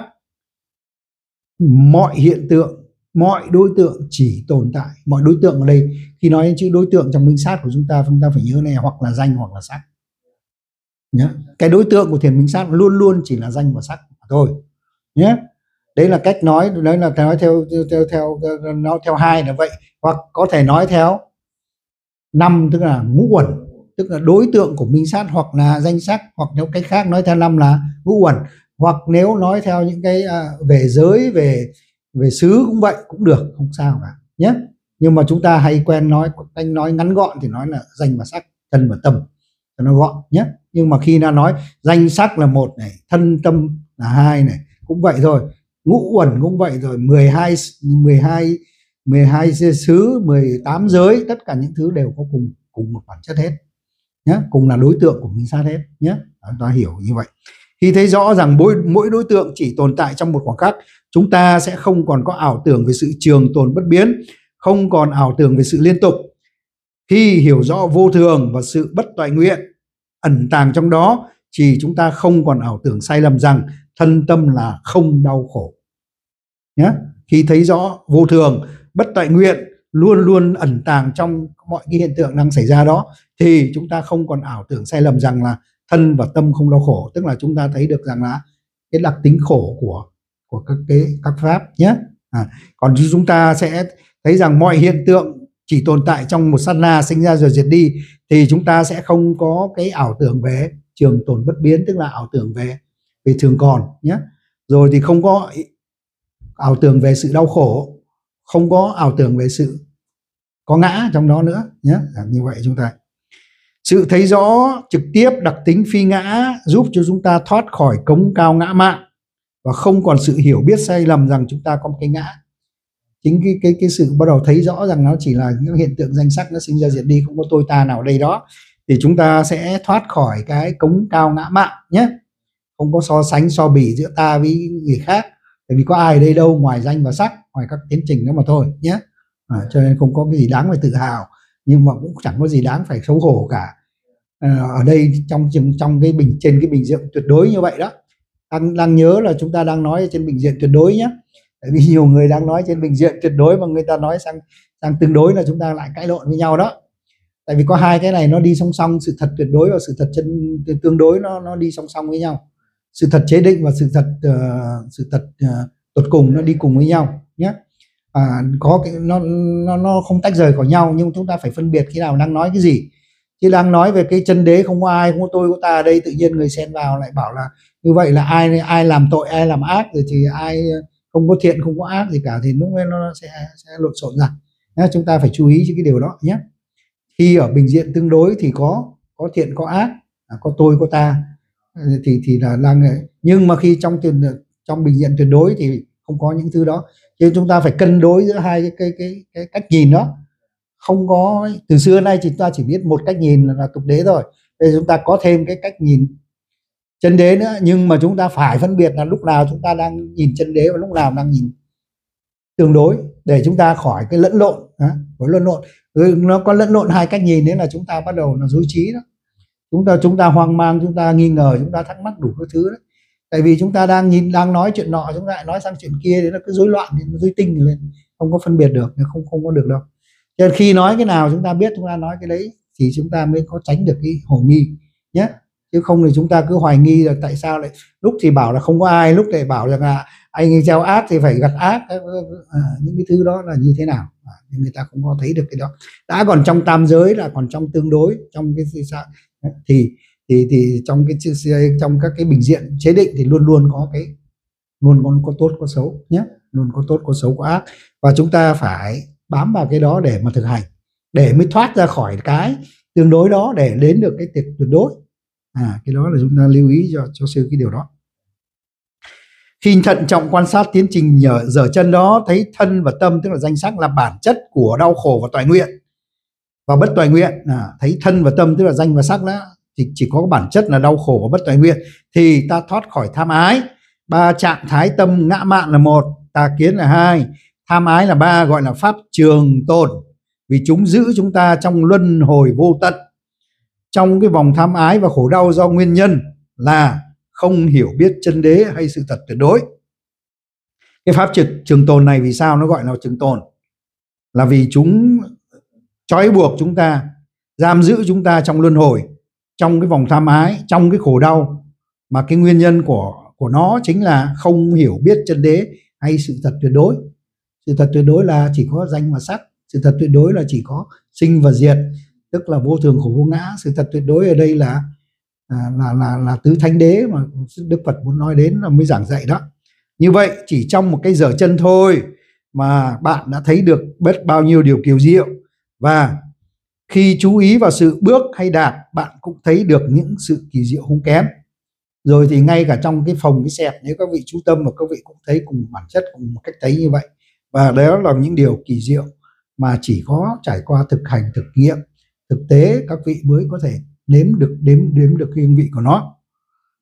mọi hiện tượng, mọi đối tượng chỉ tồn tại, mọi đối tượng ở đây, khi nói đến chữ đối tượng trong minh sát của chúng ta, chúng ta phải nhớ này, hoặc là danh hoặc là sắc nhé. Cái đối tượng của thiền minh sát luôn luôn chỉ là danh và sắc thôi nhé. Đấy là cách nói, đấy là nói theo theo theo nó theo hai là vậy, hoặc có thể nói theo năm, tức là ngũ uẩn, tức là đối tượng của minh sát hoặc là danh sắc, hoặc nếu cách khác nói theo năm là ngũ uẩn, hoặc nếu nói theo những cái à, về giới, về về xứ cũng vậy, cũng được, không sao cả nhé. Nhưng mà chúng ta hay quen nói, anh nói ngắn gọn thì nói là danh và sắc, thân và tâm cho nó gọn nhé. Nhưng mà khi nó nói danh sắc là một này, thân tâm là hai này, cũng vậy thôi. Ngũ uẩn cũng vậy rồi, mười hai mười hai mười hai xứ, mười tám giới, tất cả những thứ đều có cùng cùng một bản chất hết nhé, cùng là đối tượng của minh sát hết nhé. Ta hiểu như vậy. Khi thấy rõ rằng mỗi, mỗi đối tượng chỉ tồn tại trong một khoảng khắc, chúng ta sẽ không còn có ảo tưởng về sự trường tồn bất biến, không còn ảo tưởng về sự liên tục. Khi hiểu rõ vô thường và sự bất toại nguyện ẩn tàng trong đó, thì chúng ta không còn ảo tưởng sai lầm rằng thân tâm là không đau khổ. Nhé. Khi thấy rõ vô thường, bất toại nguyện luôn luôn ẩn tàng trong mọi cái hiện tượng đang xảy ra đó, thì chúng ta không còn ảo tưởng sai lầm rằng là thân và tâm không đau khổ. Tức là chúng ta thấy được rằng là cái đặc tính khổ của của các cái các pháp nhé. À, còn chúng ta sẽ thấy rằng mọi hiện tượng chỉ tồn tại trong một sát na, sinh ra rồi diệt đi, thì chúng ta sẽ không có cái ảo tưởng về trường tồn bất biến, tức là ảo tưởng về về thường còn nhé. Rồi thì không có ảo tưởng về sự đau khổ, không có ảo tưởng về sự có ngã trong đó nữa nhé. À, như vậy chúng ta sự thấy rõ trực tiếp đặc tính phi ngã giúp cho chúng ta thoát khỏi cống cao ngã mạn và không còn sự hiểu biết sai lầm rằng chúng ta có một cái ngã. Chính cái cái cái sự bắt đầu thấy rõ rằng nó chỉ là những hiện tượng danh sắc, nó sinh ra diệt đi, không có tôi ta nào đây đó, thì chúng ta sẽ thoát khỏi cái cống cao ngã mạn nhé. Không có so sánh so bì giữa ta với người khác, tại vì có ai ở đây đâu ngoài danh và sắc, ngoài các tiến trình đó mà thôi nhé. À, cho nên không có cái gì đáng phải tự hào, nhưng mà cũng chẳng có gì đáng phải xấu hổ cả. À, ở đây trong trong cái bình trên cái bình diện tuyệt đối như vậy đó, đang đang nhớ là chúng ta đang nói trên bình diện tuyệt đối nhé. Tại vì nhiều người đang nói trên bình diện tuyệt đối mà người ta nói sang sang tương đối là chúng ta lại cãi lộn với nhau đó. Tại vì có hai cái này nó đi song song, sự thật tuyệt đối và sự thật chân tương đối nó nó đi song song với nhau. Sự thật chế định và sự thật uh, sự thật uh, tột cùng nó đi cùng với nhau nhé. À, có cái nó nó nó không tách rời khỏi nhau, nhưng chúng ta phải phân biệt khi nào đang nói cái gì. Chứ đang nói về cái chân đế không có ai, không có tôi có ta ở đây, tự nhiên người xen vào lại bảo là như vậy là ai ai làm tội, ai làm ác, rồi thì ai không có thiện không có ác gì cả, thì lúc ấy nó sẽ sẽ lộn xộn ra. Nên chúng ta phải chú ý cho cái điều đó nhé. Khi ở bình diện tương đối thì có có thiện có ác, có tôi có ta, thì thì là đang, nhưng mà khi trong tiền trong bình diện tuyệt đối thì không có những thứ đó. Cho nên chúng ta phải cân đối giữa hai cái cái cái, cái cách nhìn đó. Không có, từ xưa nay chúng ta chỉ biết một cách nhìn là, là tục đế thôi. Bây giờ chúng ta có thêm cái cách nhìn chân đế nữa, nhưng mà chúng ta phải phân biệt là lúc nào chúng ta đang nhìn chân đế và lúc nào đang nhìn tương đối, để chúng ta khỏi cái lẫn lộn. Có lẫn lộn, nó có lẫn lộn hai cách nhìn đấy là chúng ta bắt đầu là rối trí đó. Chúng ta chúng ta hoang mang, chúng ta nghi ngờ, chúng ta thắc mắc đủ các thứ đấy. Tại vì chúng ta đang nhìn đang nói chuyện nọ, chúng ta lại nói sang chuyện kia, thì nó cứ rối loạn, nó rối tinh lên, không có phân biệt được, không không có được đâu. Cho nên khi nói cái nào chúng ta biết chúng ta nói cái đấy, thì chúng ta mới có tránh được cái hồ nghi nhé. Chứ không thì chúng ta cứ hoài nghi là tại sao lại lúc thì bảo là không có ai, lúc lại bảo rằng là anh gieo ác thì phải gặt ác. À, những cái thứ đó là như thế nào, à, người ta không có thấy được cái đó. Đã còn trong tam giới là còn trong tương đối, trong cái thì thì thì trong cái trong các cái bình diện chế định thì luôn luôn có cái luôn luôn có tốt có xấu nhé, luôn có tốt có xấu có ác, và chúng ta phải bám vào cái đó để mà thực hành, để mới thoát ra khỏi cái tương đối đó để đến được cái tuyệt tuyệt đối. À, cái đó là chúng ta lưu ý cho cho sư cái điều đó. Khi thận trọng quan sát tiến trình nhờ dở chân đó, thấy thân và tâm tức là danh sắc là bản chất của đau khổ và toại nguyện và bất toại nguyện. À, thấy thân và tâm tức là danh và sắc đó thì chỉ có bản chất là đau khổ và bất toại nguyện, thì ta thoát khỏi tham ái. Ba trạng thái tâm ngã mạn là một, tà kiến là hai, tham ái là ba, gọi là pháp trường tồn, vì chúng giữ chúng ta trong luân hồi vô tận, trong cái vòng tham ái và khổ đau do nguyên nhân là không hiểu biết chân đế hay sự thật tuyệt đối. Cái pháp trường, trường tồn này vì sao nó gọi là trường tồn? Là vì chúng trói buộc chúng ta, giam giữ chúng ta trong luân hồi, trong cái vòng tham ái, trong cái khổ đau, mà cái nguyên nhân của của nó chính là không hiểu biết chân đế hay sự thật tuyệt đối. Sự thật tuyệt đối là chỉ có danh và sắc, sự thật tuyệt đối là chỉ có sinh và diệt, tức là vô thường khổ vô ngã. Sự thật tuyệt đối ở đây là là là là, là tứ thánh đế mà Đức Phật muốn nói đến là mới giảng dạy đó. Như vậy chỉ trong một cái dở chân thôi mà bạn đã thấy được biết bao nhiêu điều kiều diệu, và khi chú ý vào sự bước hay đạt, bạn cũng thấy được những sự kỳ diệu không kém. Rồi thì ngay cả trong cái phòng cái xẹp, nếu các vị chú tâm và các vị cũng thấy cùng bản chất, cùng một cách thấy như vậy. Và đó là những điều kỳ diệu mà chỉ có trải qua thực hành, thực nghiệm, thực tế các vị mới có thể nếm được đếm đếm được hương vị của nó.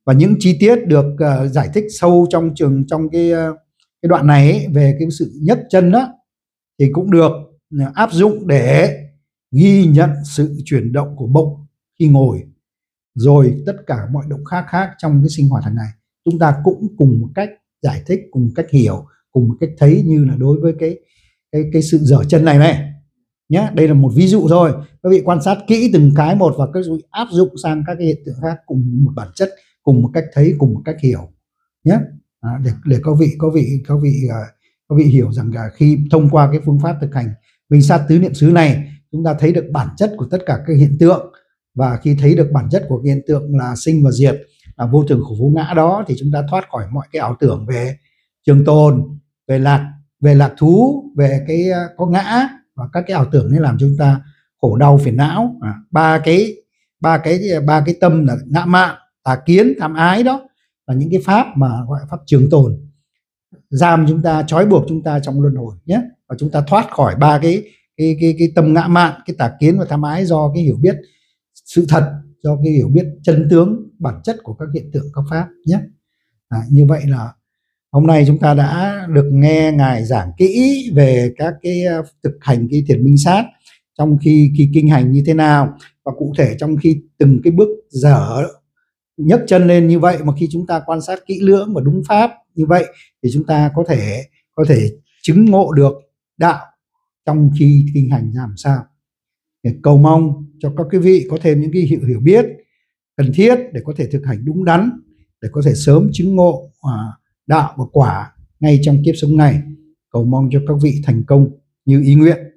Và những chi tiết được uh, giải thích sâu trong trường trong cái uh, cái đoạn này ấy, về cái sự nhấc chân đó thì cũng được uh, áp dụng để ghi nhận sự chuyển động của bụng khi ngồi, rồi tất cả mọi động khác khác trong cái sinh hoạt hàng ngày chúng ta cũng cùng một cách giải thích, cùng một cách hiểu, cùng một cách thấy như là đối với cái cái cái sự dở chân này này nhé. Đây là một ví dụ thôi, các vị quan sát kỹ từng cái một và các vị áp dụng sang các cái hiện tượng khác cùng một bản chất, cùng một cách thấy, cùng một cách hiểu nhé. À, để để các vị các vị các vị các vị hiểu rằng là khi thông qua cái phương pháp thực hành minh sát tứ niệm xứ này, chúng ta thấy được bản chất của tất cả các hiện tượng, và khi thấy được bản chất của cái hiện tượng là sinh và diệt, là vô thường khổ vô ngã đó, thì chúng ta thoát khỏi mọi cái ảo tưởng về trường tồn, về lạc về lạc thú, về cái có ngã và các cái ảo tưởng này làm cho chúng ta khổ đau phiền não. À, ba cái ba cái ba cái tâm là ngã mạn, tà kiến, tham ái, đó là những cái pháp mà gọi là pháp trường tồn, giam chúng ta, trói buộc chúng ta trong luân hồi nhé. Và chúng ta thoát khỏi ba cái cái cái cái tâm ngã mạn, cái tà kiến và tham ái do cái hiểu biết sự thật, do cái hiểu biết chân tướng bản chất của các hiện tượng các pháp nhé. À, như vậy là hôm nay chúng ta đã được nghe ngài giảng kỹ về các cái thực hành cái thiền minh sát trong khi khi kinh hành như thế nào, và cụ thể trong khi từng cái bước dở nhấc chân lên như vậy mà khi chúng ta quan sát kỹ lưỡng và đúng pháp như vậy thì chúng ta có thể có thể chứng ngộ được đạo trong khi kinh hành làm sao. Để cầu mong cho các quý vị có thêm những cái hiểu hiểu biết cần thiết để có thể thực hành đúng đắn, để có thể sớm chứng ngộ à, đạo và quả ngay trong kiếp sống này. Cầu mong cho các vị thành công như ý nguyện.